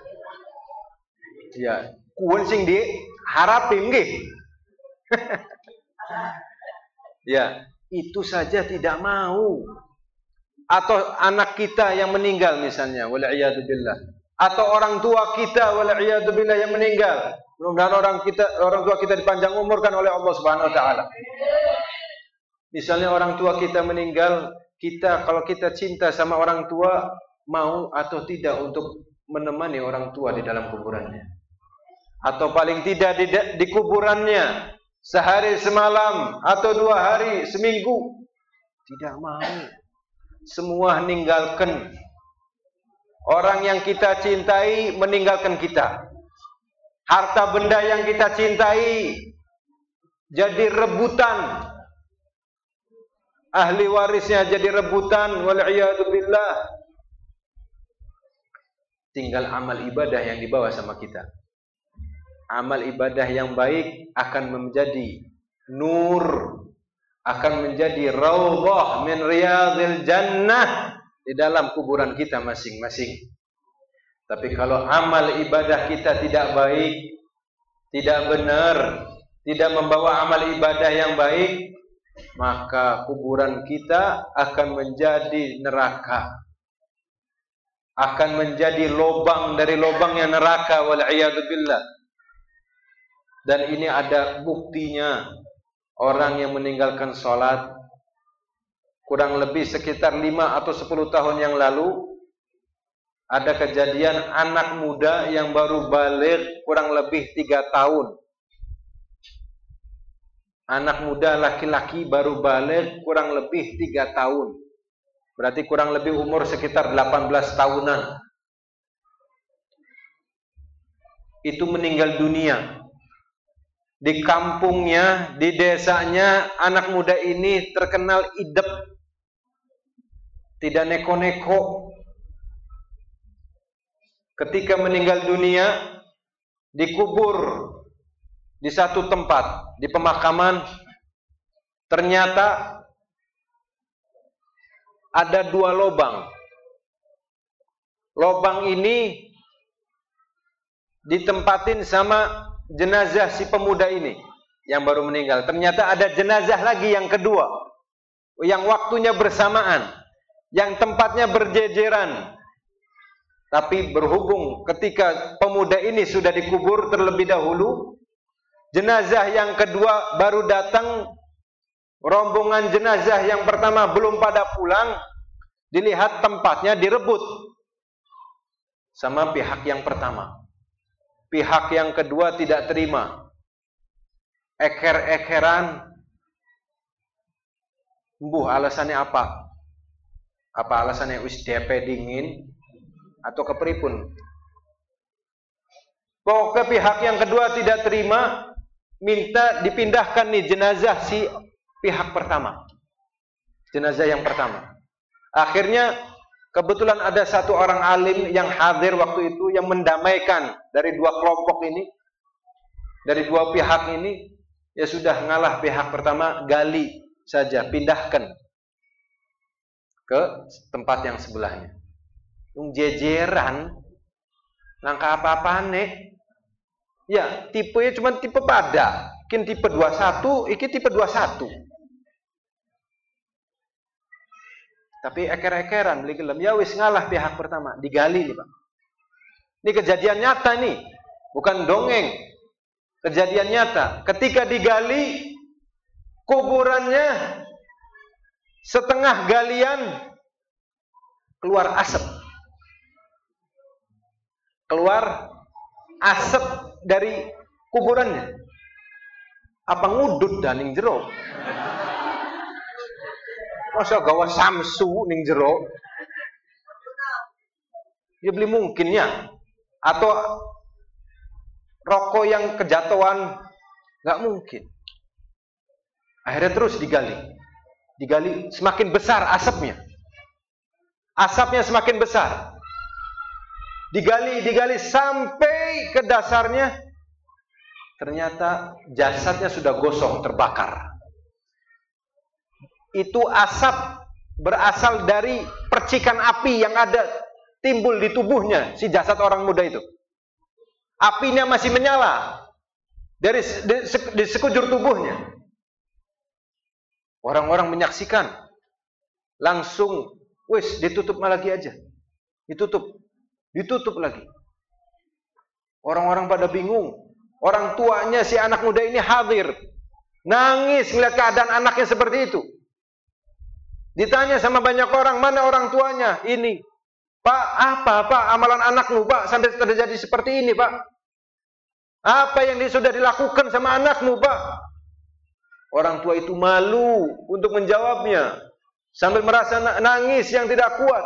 [SPEAKER 2] Ya, kuwen sing diharapin nggih. Ya, itu saja tidak mau. Atau anak kita yang meninggal misalnya, wal'iyadzubillah. Atau orang tua kita, wal'iyadzubillah, yang meninggal. Mudah-mudahan orang tua kita dipanjang umurkan oleh Allah Subhanahu wa taala. Misalnya orang tua kita meninggal, kalau kita cinta sama orang tua, mau atau tidak untuk menemani orang tua di dalam kuburannya. Atau paling tidak di kuburannya sehari semalam atau 2 hari seminggu. Tidak mau. Semua meninggalkan. Orang yang kita cintai meninggalkan kita. Harta benda yang kita cintai jadi rebutan. Ahli warisnya jadi rebutan, wal'iyadzubillah. Tinggal amal ibadah yang dibawa sama kita. Amal ibadah yang baik akan menjadi nur, akan menjadi raudhah min riyadil jannah di dalam kuburan kita masing-masing. Tapi kalau amal ibadah kita tidak baik, tidak benar, tidak membawa amal ibadah yang baik, maka kuburan kita akan menjadi neraka. Akan menjadi lubang dari lubangnya neraka, wal'iyadzubillah. Dan ini ada buktinya. Orang yang meninggalkan sholat kurang lebih sekitar 5 atau 10 tahun yang lalu, ada kejadian anak muda yang baru baligh kurang lebih 3 tahun. Anak muda laki-laki baru baligh kurang lebih 3 tahun. Berarti kurang lebih umur sekitar 18 tahunan. Itu meninggal dunia. Di kampungnya, di desanya, anak muda ini terkenal idep. Tidak neko-neko. Ketika meninggal dunia, dikubur di satu tempat, di pemakaman, ternyata ada 2 lubang. Lubang ini ditempatin sama jenazah si pemuda ini yang baru meninggal. Ternyata ada jenazah lagi yang kedua, yang waktunya bersamaan, yang tempatnya berjejeran. Tapi berhubung ketika pemuda ini sudah dikubur terlebih dahulu, jenazah yang kedua baru datang. Rombongan jenazah yang pertama belum pada pulang, dilihat tempatnya direbut sama pihak yang pertama. Pihak yang kedua tidak terima. Eker-ekeran. Mbuh alasannya apa? Apa alasannya wis DP dingin atau kepripun? Pokoknya pihak yang kedua tidak terima, minta dipindahkan nih jenazah si pihak pertama. Jenazah yang pertama. Akhirnya kebetulan ada satu orang alim yang hadir waktu itu yang mendamaikan dari 2 kelompok ini. Dari 2 pihak ini. Ya sudah, ngalah pihak pertama, gali saja, pindahkan ke tempat yang sebelahnya. Jejeran langkah apa-apaan nih? Ya, tipenya cuma tipe pada. Mungkin tipe 21, iki tipe 21. Tapi eker-ekeran beli gelem, ya wis ngalah pihak pertama, digali nih Pak. Ini kejadian nyata nih, bukan dongeng. Kejadian nyata. Ketika digali, kuburannya setengah galian keluar asap. keluar asap dari kuburannya. Apa ngudut dan ning jero? Masa gawa samsu ning jero? Ya beli mungkinnya. Atau rokok yang kejatuhan, nggak mungkin. Akhirnya terus digali, semakin besar asapnya. Asapnya semakin besar. Digali sampai ke dasarnya. Ternyata jasadnya sudah gosong, terbakar. Itu asap berasal dari percikan api yang ada timbul di tubuhnya si jasad orang muda itu. Apinya masih menyala di sekujur tubuhnya. Orang-orang menyaksikan, langsung, wis ditutup lagi aja, ditutup lagi. Orang-orang pada bingung. Orang tuanya si anak muda ini hadir, nangis melihat keadaan anaknya seperti itu. Ditanya sama banyak orang, mana orang tuanya? Ini, Pak, apa Pak amalan anakmu Pak sampai terjadi seperti ini Pak? Apa yang sudah dilakukan sama anakmu Pak? Orang tua itu malu untuk menjawabnya, sambil merasa nangis yang tidak kuat.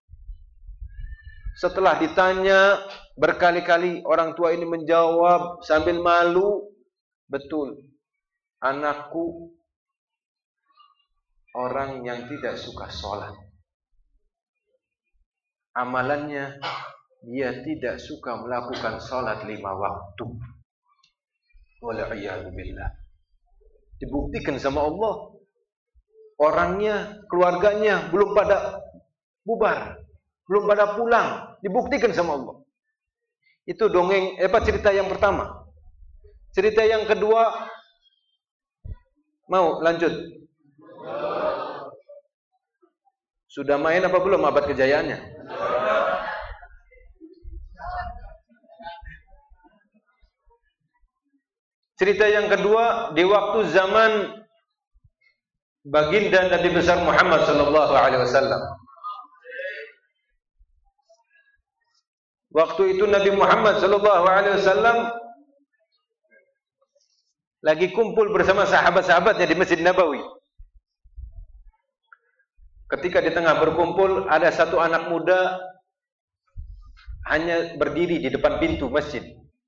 [SPEAKER 2] Setelah ditanya berkali-kali, orang tua ini menjawab sambil malu, betul, anakku orang yang tidak suka sholat. Amalannya, dia tidak suka melakukan sholat 5 waktu. Wal'iyadzubillah. Dibuktikan sama Allah, orangnya, keluarganya belum pada bubar, belum pada pulang. Dibuktikan sama Allah. Itu dongeng, cerita yang pertama. Cerita yang kedua, mau lanjut? Sudah main apa belum abad kejayaannya? Cerita yang kedua, di waktu zaman baginda Nabi besar Muhammad sallallahu alaihi wasallam. Waktu itu Nabi Muhammad sallallahu alaihi wasallam lagi kumpul bersama sahabat-sahabatnya di Masjid Nabawi. Ketika di tengah berkumpul, ada satu anak muda hanya berdiri di depan pintu masjid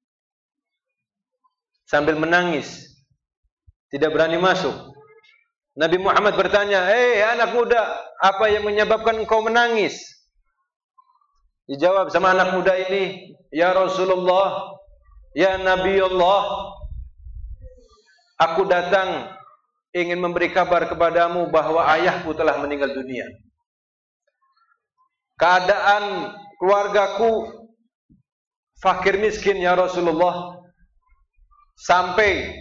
[SPEAKER 2] sambil menangis, tidak berani masuk. Nabi Muhammad bertanya, anak muda, apa yang menyebabkan engkau menangis? Dijawab sama anak muda ini, ya Rasulullah, ya Nabi Allah, aku datang ingin memberi kabar kepadamu bahwa ayahku telah meninggal dunia. Keadaan keluargaku fakir miskin ya Rasulullah, sampai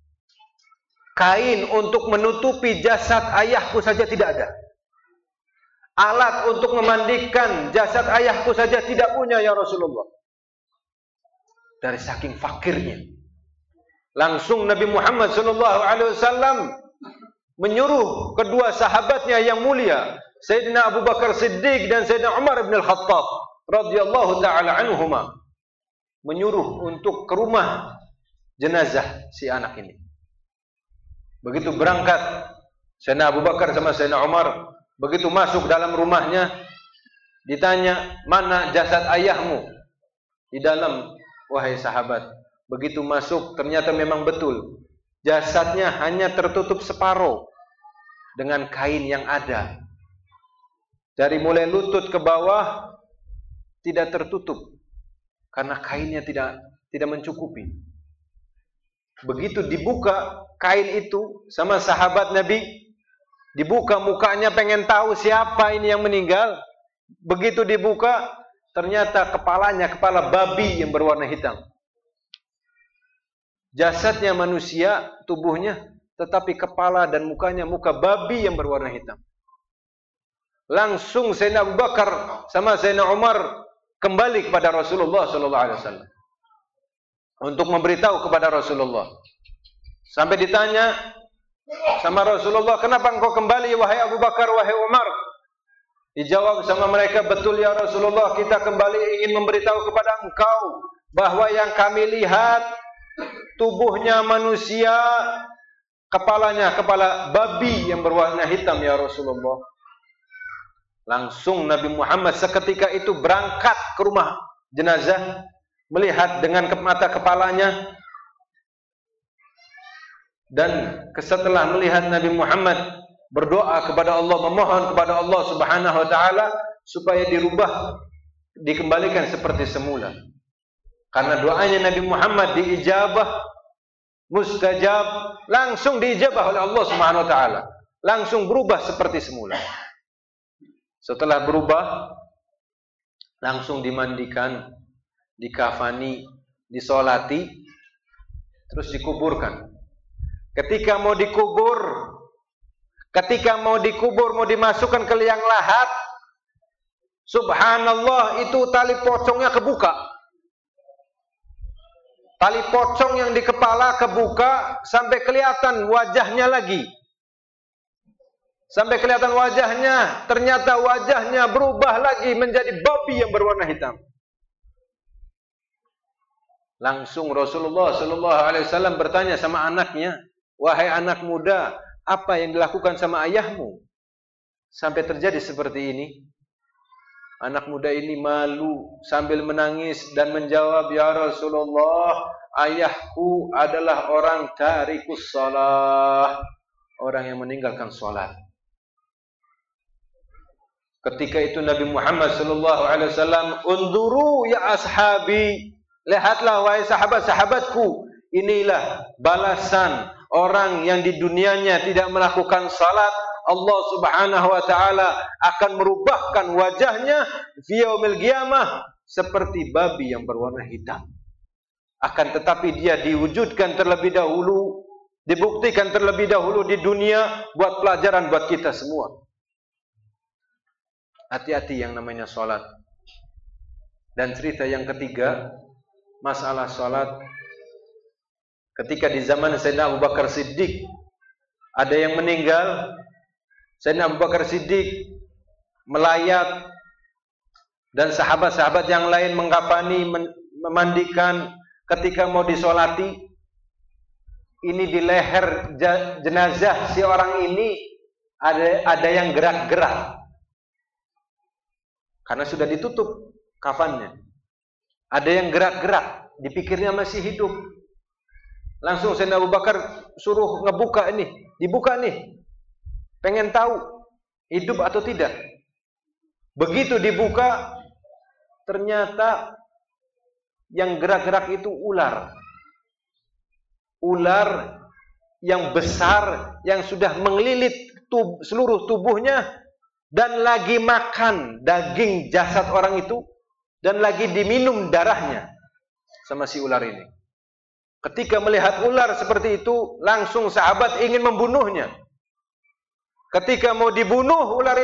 [SPEAKER 2] kain untuk menutupi jasad ayahku saja tidak ada. Alat untuk memandikan jasad ayahku saja tidak punya ya Rasulullah. Dari saking fakirnya. Langsung Nabi Muhammad SAW menyuruh kedua sahabatnya yang mulia, Sayyidina Abu Bakar Siddiq dan Sayyidina Umar bin Al-Khattab radhiyallahu ta'ala anhuma, menyuruh untuk ke rumah jenazah si anak ini. Begitu berangkat Sayyidina Abu Bakar sama Sayyidina Umar, begitu masuk dalam rumahnya, ditanya, mana jasad ayahmu? Di dalam, wahai sahabat. Begitu masuk, ternyata memang betul. Jasadnya hanya tertutup separuh dengan kain yang ada. Dari mulai lutut ke bawah, tidak tertutup. Karena kainnya tidak mencukupi. Begitu dibuka kain itu sama sahabat Nabi, dibuka mukanya pengen tahu siapa ini yang meninggal. Begitu dibuka, ternyata kepalanya kepala babi yang berwarna hitam. Jasadnya manusia, tubuhnya, tetapi kepala dan mukanya muka babi yang berwarna hitam. Langsung Sayyidina Abu Bakar sama Sayyidina Umar kembali kepada Rasulullah SAW untuk memberitahu kepada Rasulullah. Sampai ditanya sama Rasulullah, kenapa engkau kembali wahai Abu Bakar, wahai Umar? Dijawab sama mereka, betul ya Rasulullah, kita kembali ingin memberitahu kepada engkau bahwa yang kami lihat tubuhnya manusia, kepalanya kepala babi yang berwarna hitam ya Rasulullah. Langsung Nabi Muhammad seketika itu berangkat ke rumah jenazah, melihat dengan mata kepalanya, dan setelah melihat Nabi Muhammad berdoa kepada Allah, memohon kepada Allah Subhanahu wa taala supaya dirubah, dikembalikan seperti semula. Karena doanya Nabi Muhammad diijabah, mustajab, langsung diijabah oleh Allah Subhanahu wa taala. Langsung berubah seperti semula. Setelah berubah, langsung dimandikan, dikafani, disolati, terus dikuburkan. Ketika mau dikubur, mau dimasukkan ke liang lahat, subhanallah, itu tali pocongnya kebuka. Tali pocong yang di kepala kebuka sampai kelihatan wajahnya lagi. Sampai kelihatan wajahnya, ternyata wajahnya berubah lagi menjadi babi yang berwarna hitam. Langsung Rasulullah sallallahu alaihi wasallam bertanya sama anaknya, "Wahai anak muda, apa yang dilakukan sama ayahmu sampai terjadi seperti ini?" Anak muda ini malu sambil menangis dan menjawab, "Ya Rasulullah, ayahku adalah orang tarikus shalah, orang yang meninggalkan salat." Ketika itu Nabi Muhammad sallallahu alaihi wasallam, "Unduru ya ashabi, lihatlah wahai sahabat-sahabatku, inilah balasan orang yang di dunianya tidak melakukan salat. Allah Subhanahu wa taala akan merubahkan wajahnya fi yaumil qiyamah seperti babi yang berwarna hitam. Akan tetapi dia diwujudkan terlebih dahulu, dibuktikan terlebih dahulu di dunia buat pelajaran buat kita semua." Hati-hati yang namanya salat. Dan cerita yang ketiga, masalah salat. Ketika di zaman Sayyidina Abu Bakar Siddiq ada yang meninggal, Sayyidina Abu Bakar Siddiq melayat dan sahabat-sahabat yang lain mengkafani, memandikan. Ketika mau disolati, ini di leher jenazah si orang ini ada yang gerak-gerak karena sudah ditutup kafannya. Ada yang gerak-gerak, dipikirnya masih hidup. Langsung Sayyidina Abu Bakar suruh ngebuka ini, dibuka nih. Pengen tahu hidup atau tidak. Begitu dibuka, ternyata yang gerak-gerak itu ular. Ular yang besar yang sudah mengelilit seluruh tubuhnya dan lagi makan daging jasad orang itu dan lagi diminum darahnya sama si ular ini. Ketika melihat ular seperti itu, langsung sahabat ingin membunuhnya. Ketika mau dibunuh ular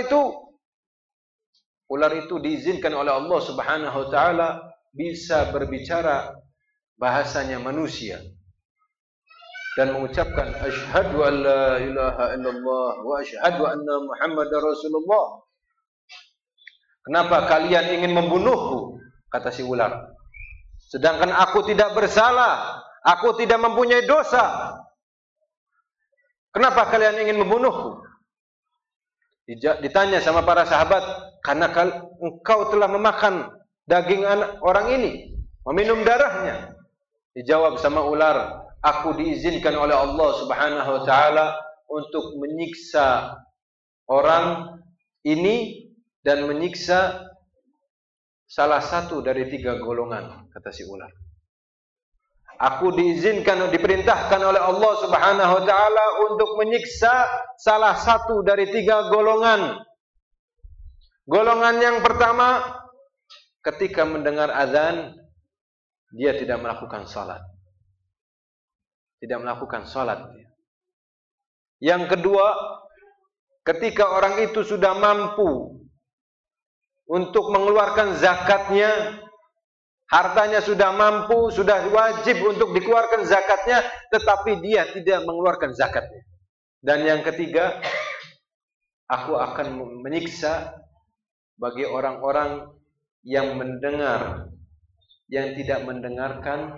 [SPEAKER 2] itu diizinkan oleh Allah Subhanahu wa taala bisa berbicara bahasanya manusia dan mengucapkan asyhadu an la ilaha illallah wa asyhadu anna Muhammadar Rasulullah. "Kenapa kalian ingin membunuhku?" kata si ular. "Sedangkan aku tidak bersalah, aku tidak mempunyai dosa. Kenapa kalian ingin membunuhku?" Ditanya sama para sahabat, "Karena engkau telah memakan daging orang ini, meminum darahnya." Dijawab sama ular, "Aku diizinkan oleh Allah Subhanahu wa taala untuk menyiksa orang ini dan menyiksa salah satu dari 3 golongan," kata si ular. "Aku diizinkan, diperintahkan oleh Allah Subhanahu wa taala untuk menyiksa salah satu dari 3 golongan. Golongan yang pertama, ketika mendengar azan dia tidak melakukan salat. Tidak melakukan salat. Yang kedua, ketika orang itu sudah mampu untuk mengeluarkan zakatnya, hartanya sudah mampu, sudah wajib untuk dikeluarkan zakatnya, tetapi dia tidak mengeluarkan zakatnya. Dan yang ketiga, aku akan menyiksa bagi orang-orang yang mendengar, yang tidak mendengarkan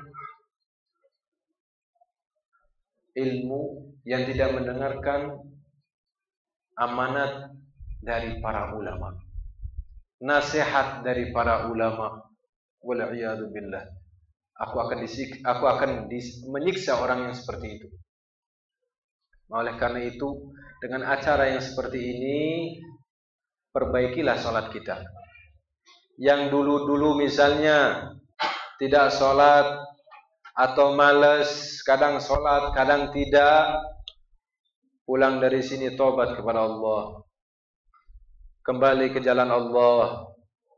[SPEAKER 2] ilmu, yang tidak mendengarkan amanat dari para ulama, nasihat dari para ulama. Wal'iyadu billah. Aku akan menyiksa orang yang seperti itu. Oleh karena itu, dengan acara yang seperti ini, perbaikilah sholat kita. Yang dulu-dulu misalnya tidak sholat atau malas, kadang sholat, kadang tidak, pulang dari sini tobat kepada Allah, kembali ke jalan Allah,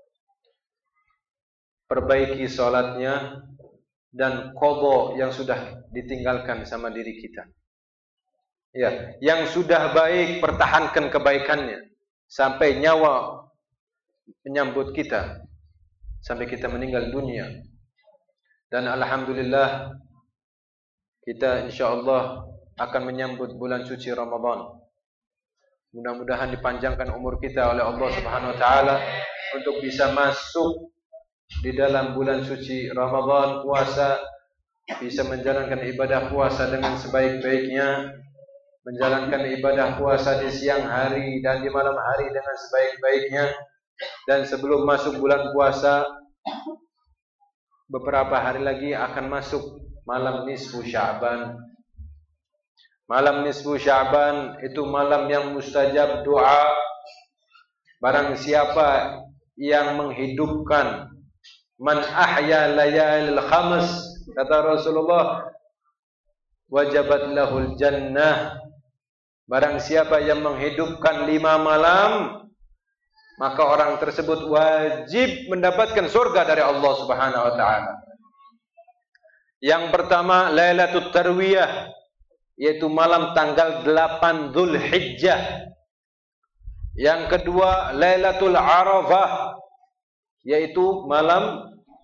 [SPEAKER 2] perbaiki sholatnya, dan qadha yang sudah ditinggalkan sama diri kita. Ya, yang sudah baik pertahankan kebaikannya sampai nyawa menyambut kita, sampai kita meninggal dunia. Dan alhamdulillah kita insyaallah akan menyambut bulan suci Ramadan. Mudah-mudahan dipanjangkan umur kita oleh Allah Subhanahu wa taala untuk bisa masuk di dalam bulan suci Ramadan, puasa, bisa menjalankan ibadah puasa dengan sebaik-baiknya, menjalankan ibadah puasa di siang hari dan di malam hari dengan sebaik-baiknya. Dan sebelum masuk bulan puasa, beberapa hari lagi akan masuk malam nisfu Sya'ban. Malam nisfu Sya'ban itu malam yang mustajab doa. Barang siapa yang menghidupkan, man ahya layalil khams, kata Rasulullah, wajabat lahul jannah. Barang siapa yang menghidupkan 5 malam, maka orang tersebut wajib mendapatkan surga dari Allah Subhanahu wa taala. Yang pertama, Lailatul Tarwiyah, yaitu malam tanggal 8 Dzulhijjah. Yang kedua, Lailatul Arafah, yaitu malam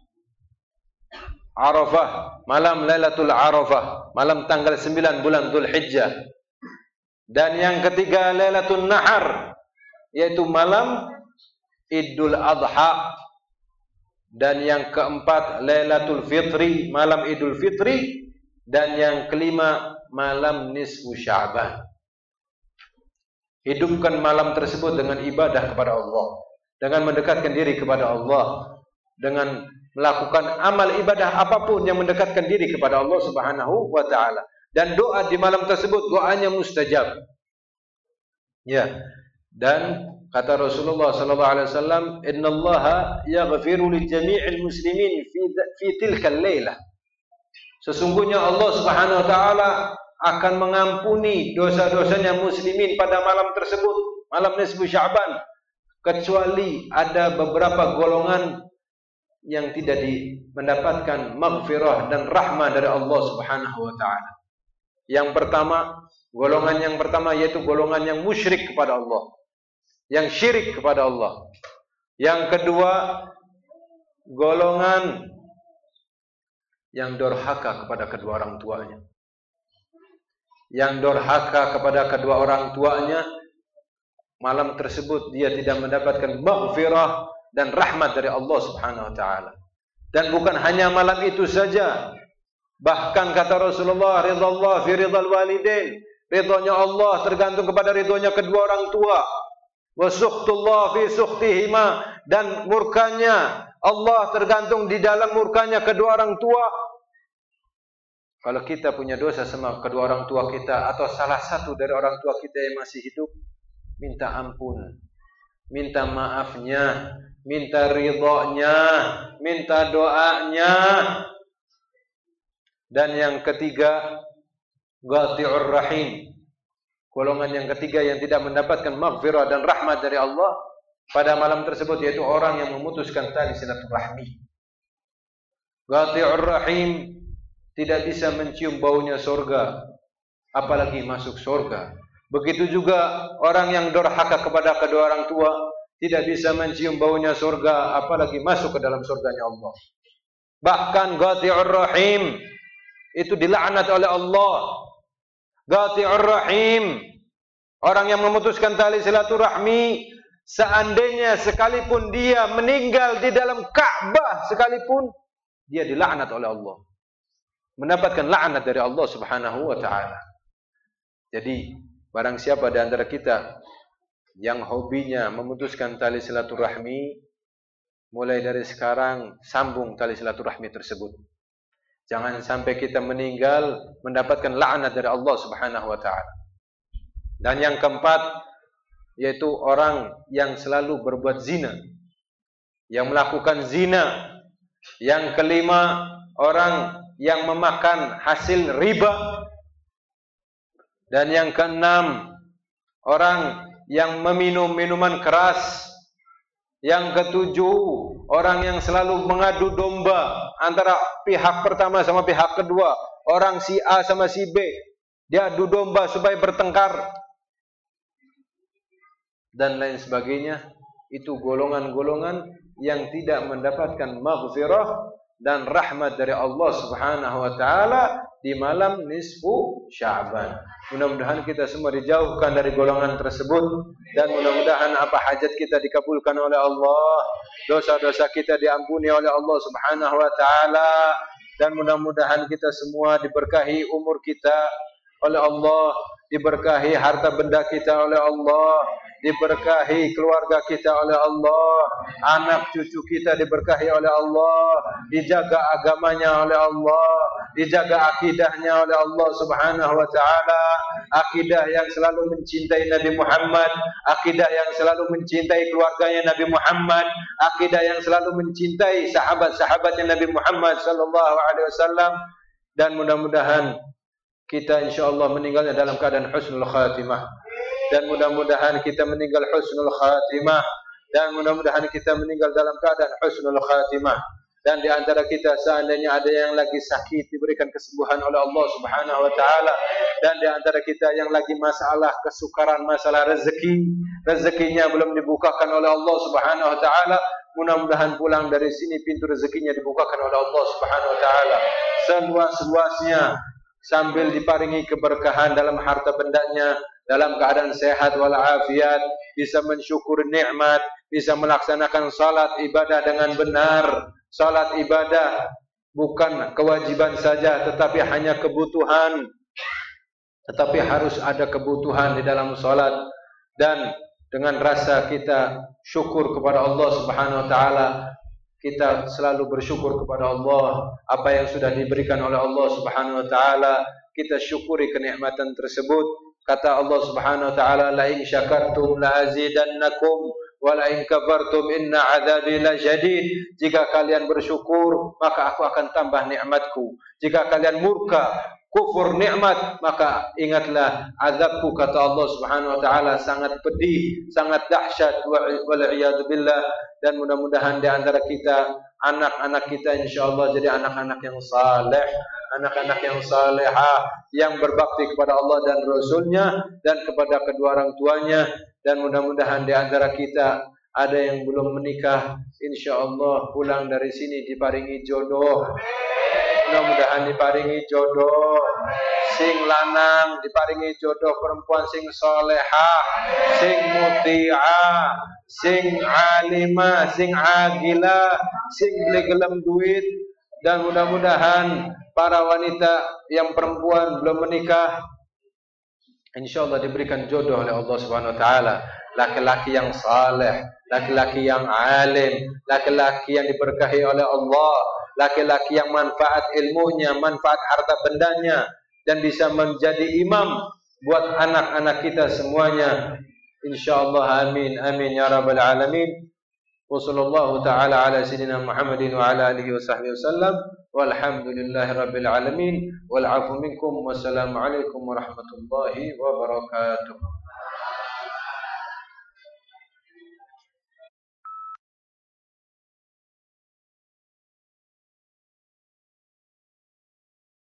[SPEAKER 2] Arafah, malam Lailatul Arafah, malam tanggal 9 bulan Dzulhijjah. Dan yang ketiga, Lailatul Nahar, yaitu malam Idul Adha. Dan yang keempat, Lailatul Fitri, malam Idul Fitri. Dan yang kelima, malam nisfu Sya'ban. Hidupkan malam tersebut dengan ibadah kepada Allah, dengan mendekatkan diri kepada Allah, dengan melakukan amal ibadah apapun yang mendekatkan diri kepada Allah Subhanahu wa taala. Dan doa di malam tersebut doanya mustajab. Ya. Dan kata Rasulullah sallallahu alaihi wasallam, "Innallaha yaghfiru li jami'il muslimin fi tilkal lailah." Sesungguhnya Allah Subhanahu wa taala akan mengampuni dosa-dosanya muslimin pada malam tersebut, malam nisfu Sya'ban, kecuali ada beberapa golongan yang tidak mendapatkan maghfirah dan rahmah dari Allah Subhanahu wa taala. Yang pertama, golongan yang pertama yaitu golongan yang musyrik kepada Allah, yang syirik kepada Allah. Yang kedua, golongan yang durhaka kepada kedua orang tuanya. Yang durhaka kepada kedua orang tuanya, malam tersebut dia tidak mendapatkan maghfirah dan rahmat dari Allah Subhanahu wa taala. Dan bukan hanya malam itu saja. Bahkan kata Rasulullah, ridallah fi ridal walidain, ridhonya Allah tergantung kepada ridhonya kedua orang tua. Wa sukhtullah fi sukhtihima, dan murkanya Allah tergantung di dalam murkanya kedua orang tua. Kalau kita punya dosa sama kedua orang tua kita atau salah satu dari orang tua kita yang masih hidup, minta ampun, minta maafnya, minta ridhonya, minta doanya. Dan yang ketiga, qati'ur rahim, golongan yang ketiga yang tidak mendapatkan maghfirah dan rahmat dari Allah pada malam tersebut, yaitu orang yang memutuskan tali silaturahmi. Qati'ur rahim tidak bisa mencium baunya surga, apalagi masuk surga. Begitu juga orang yang durhaka kepada kedua orang tua tidak bisa mencium baunya surga, apalagi masuk ke dalam surganya Allah. Bahkan qati'ur rahim itu dilaknat oleh Allah. Qati'ur rahim, orang yang memutuskan tali silaturahmi, Seandainya sekalipun dia meninggal di dalam Ka'bah sekalipun, dia dilaknat oleh Allah. Mendapatkan laknat dari Allah Subhanahu wa taala. Jadi, barang siapa di antara kita yang hobinya memutuskan tali silaturahmi, mulai dari sekarang sambung tali silaturahmi tersebut. Jangan sampai kita meninggal mendapatkan laknat dari Allah Subhanahu wa taala. Dan yang keempat, yaitu orang yang selalu berbuat zina, yang melakukan zina. Yang kelima, orang yang memakan hasil riba. Dan yang keenam, orang yang meminum minuman keras. Yang ketujuh, orang yang selalu mengadu domba antara pihak pertama sama pihak kedua. Orang si A sama si B, dia adu domba supaya bertengkar dan lain sebagainya. Itu golongan-golongan yang tidak mendapatkan maghfirah dan rahmat dari Allah Subhanahu wa taala di malam nisfu Sya'ban. Mudah-mudahan kita semua dijauhkan dari golongan tersebut, dan mudah-mudahan apa hajat kita dikabulkan oleh Allah, dosa-dosa kita diampuni oleh Allah Subhanahu wa taala, dan mudah-mudahan kita semua diberkahi umur kita oleh Allah, diberkahi harta benda kita oleh Allah, diberkahi keluarga kita oleh Allah, anak cucu kita diberkahi oleh Allah, dijaga agamanya oleh Allah, dijaga akidahnya oleh Allah Subhanahu wa taala, akidah yang selalu mencintai Nabi Muhammad, akidah yang selalu mencintai keluarganya Nabi Muhammad, akidah yang selalu mencintai sahabat-sahabatnya Nabi Muhammad sallallahu alaihi wasallam, dan mudah-mudahan kita insyaallah meninggalnya dalam keadaan husnul khatimah. Dan mudah-mudahan kita meninggal husnul khatimah, dan mudah-mudahan kita meninggal dalam keadaan husnul khatimah. Dan di antara kita seandainya ada yang lagi sakit, diberikan kesembuhan oleh Allah Subhanahu wa taala. Dan di antara kita yang lagi masalah kesukaran, masalah rezeki, rezekinya belum dibukakan oleh Allah Subhanahu wa taala, mudah-mudahan pulang dari sini pintu rezekinya dibukakan oleh Allah Subhanahu wa taala seluas-luasnya, sambil diparingi keberkahan dalam harta bendanya, dalam keadaan sehat walafiat, bisa mensyukur nikmat, bisa melaksanakan salat ibadah dengan benar. Salat ibadah bukan kewajiban saja, tetapi hanya kebutuhan. Tetapi harus ada kebutuhan di dalam salat, dan dengan rasa kita syukur kepada Allah Subhanahu wa taala, kita selalu bersyukur kepada Allah apa yang sudah diberikan oleh Allah Subhanahu wa taala, kita syukuri kenikmatan tersebut. Kata Allah Subhanahu wa taala, la in syakartum la azidannakum wa la in kafartum inna adzabi lasyadid. Jika kalian bersyukur, maka aku akan tambah nikmatku. Jika kalian murka, kufur nikmat, maka ingatlah azabku, kata Allah Subhanahu wa taala, sangat pedih, sangat dahsyat, wal iyad billah. Dan mudah-mudahan di antara kita, anak-anak kita insyaallah jadi anak-anak yang saleh, anak-anak yang salehah, yang berbakti kepada Allah dan Rasulnya, dan kepada kedua orang tuanya. Dan mudah-mudahan di antara kita ada yang belum menikah, insyaallah pulang dari sini diparingi jodoh. Mudah-mudahan diparingi jodoh sing lanang, diparingi jodoh perempuan sing solehah, sing muti'ah, sing alimah, sing agilah, sing beli gelem duit. Dan mudah-mudahan para wanita yang perempuan belum menikah, insyaallah diberikan jodoh oleh Allah Subhanahu wa taala, laki-laki yang saleh, laki-laki yang alim, laki-laki yang diberkahi oleh Allah, laki-laki yang manfaat ilmunya, manfaat harta bendanya, dan bisa menjadi imam buat anak-anak kita semuanya, insyaallah. Amin amin ya rabbal alamin. Wa sallallahu ta'ala ala sayyidina Muhammadin wa ala alihi wa sahbihi wasallam, walhamdulillahi rabbil alamin, wal 'afu minkum, wassalamu alaikum warahmatullahi wabarakatuh.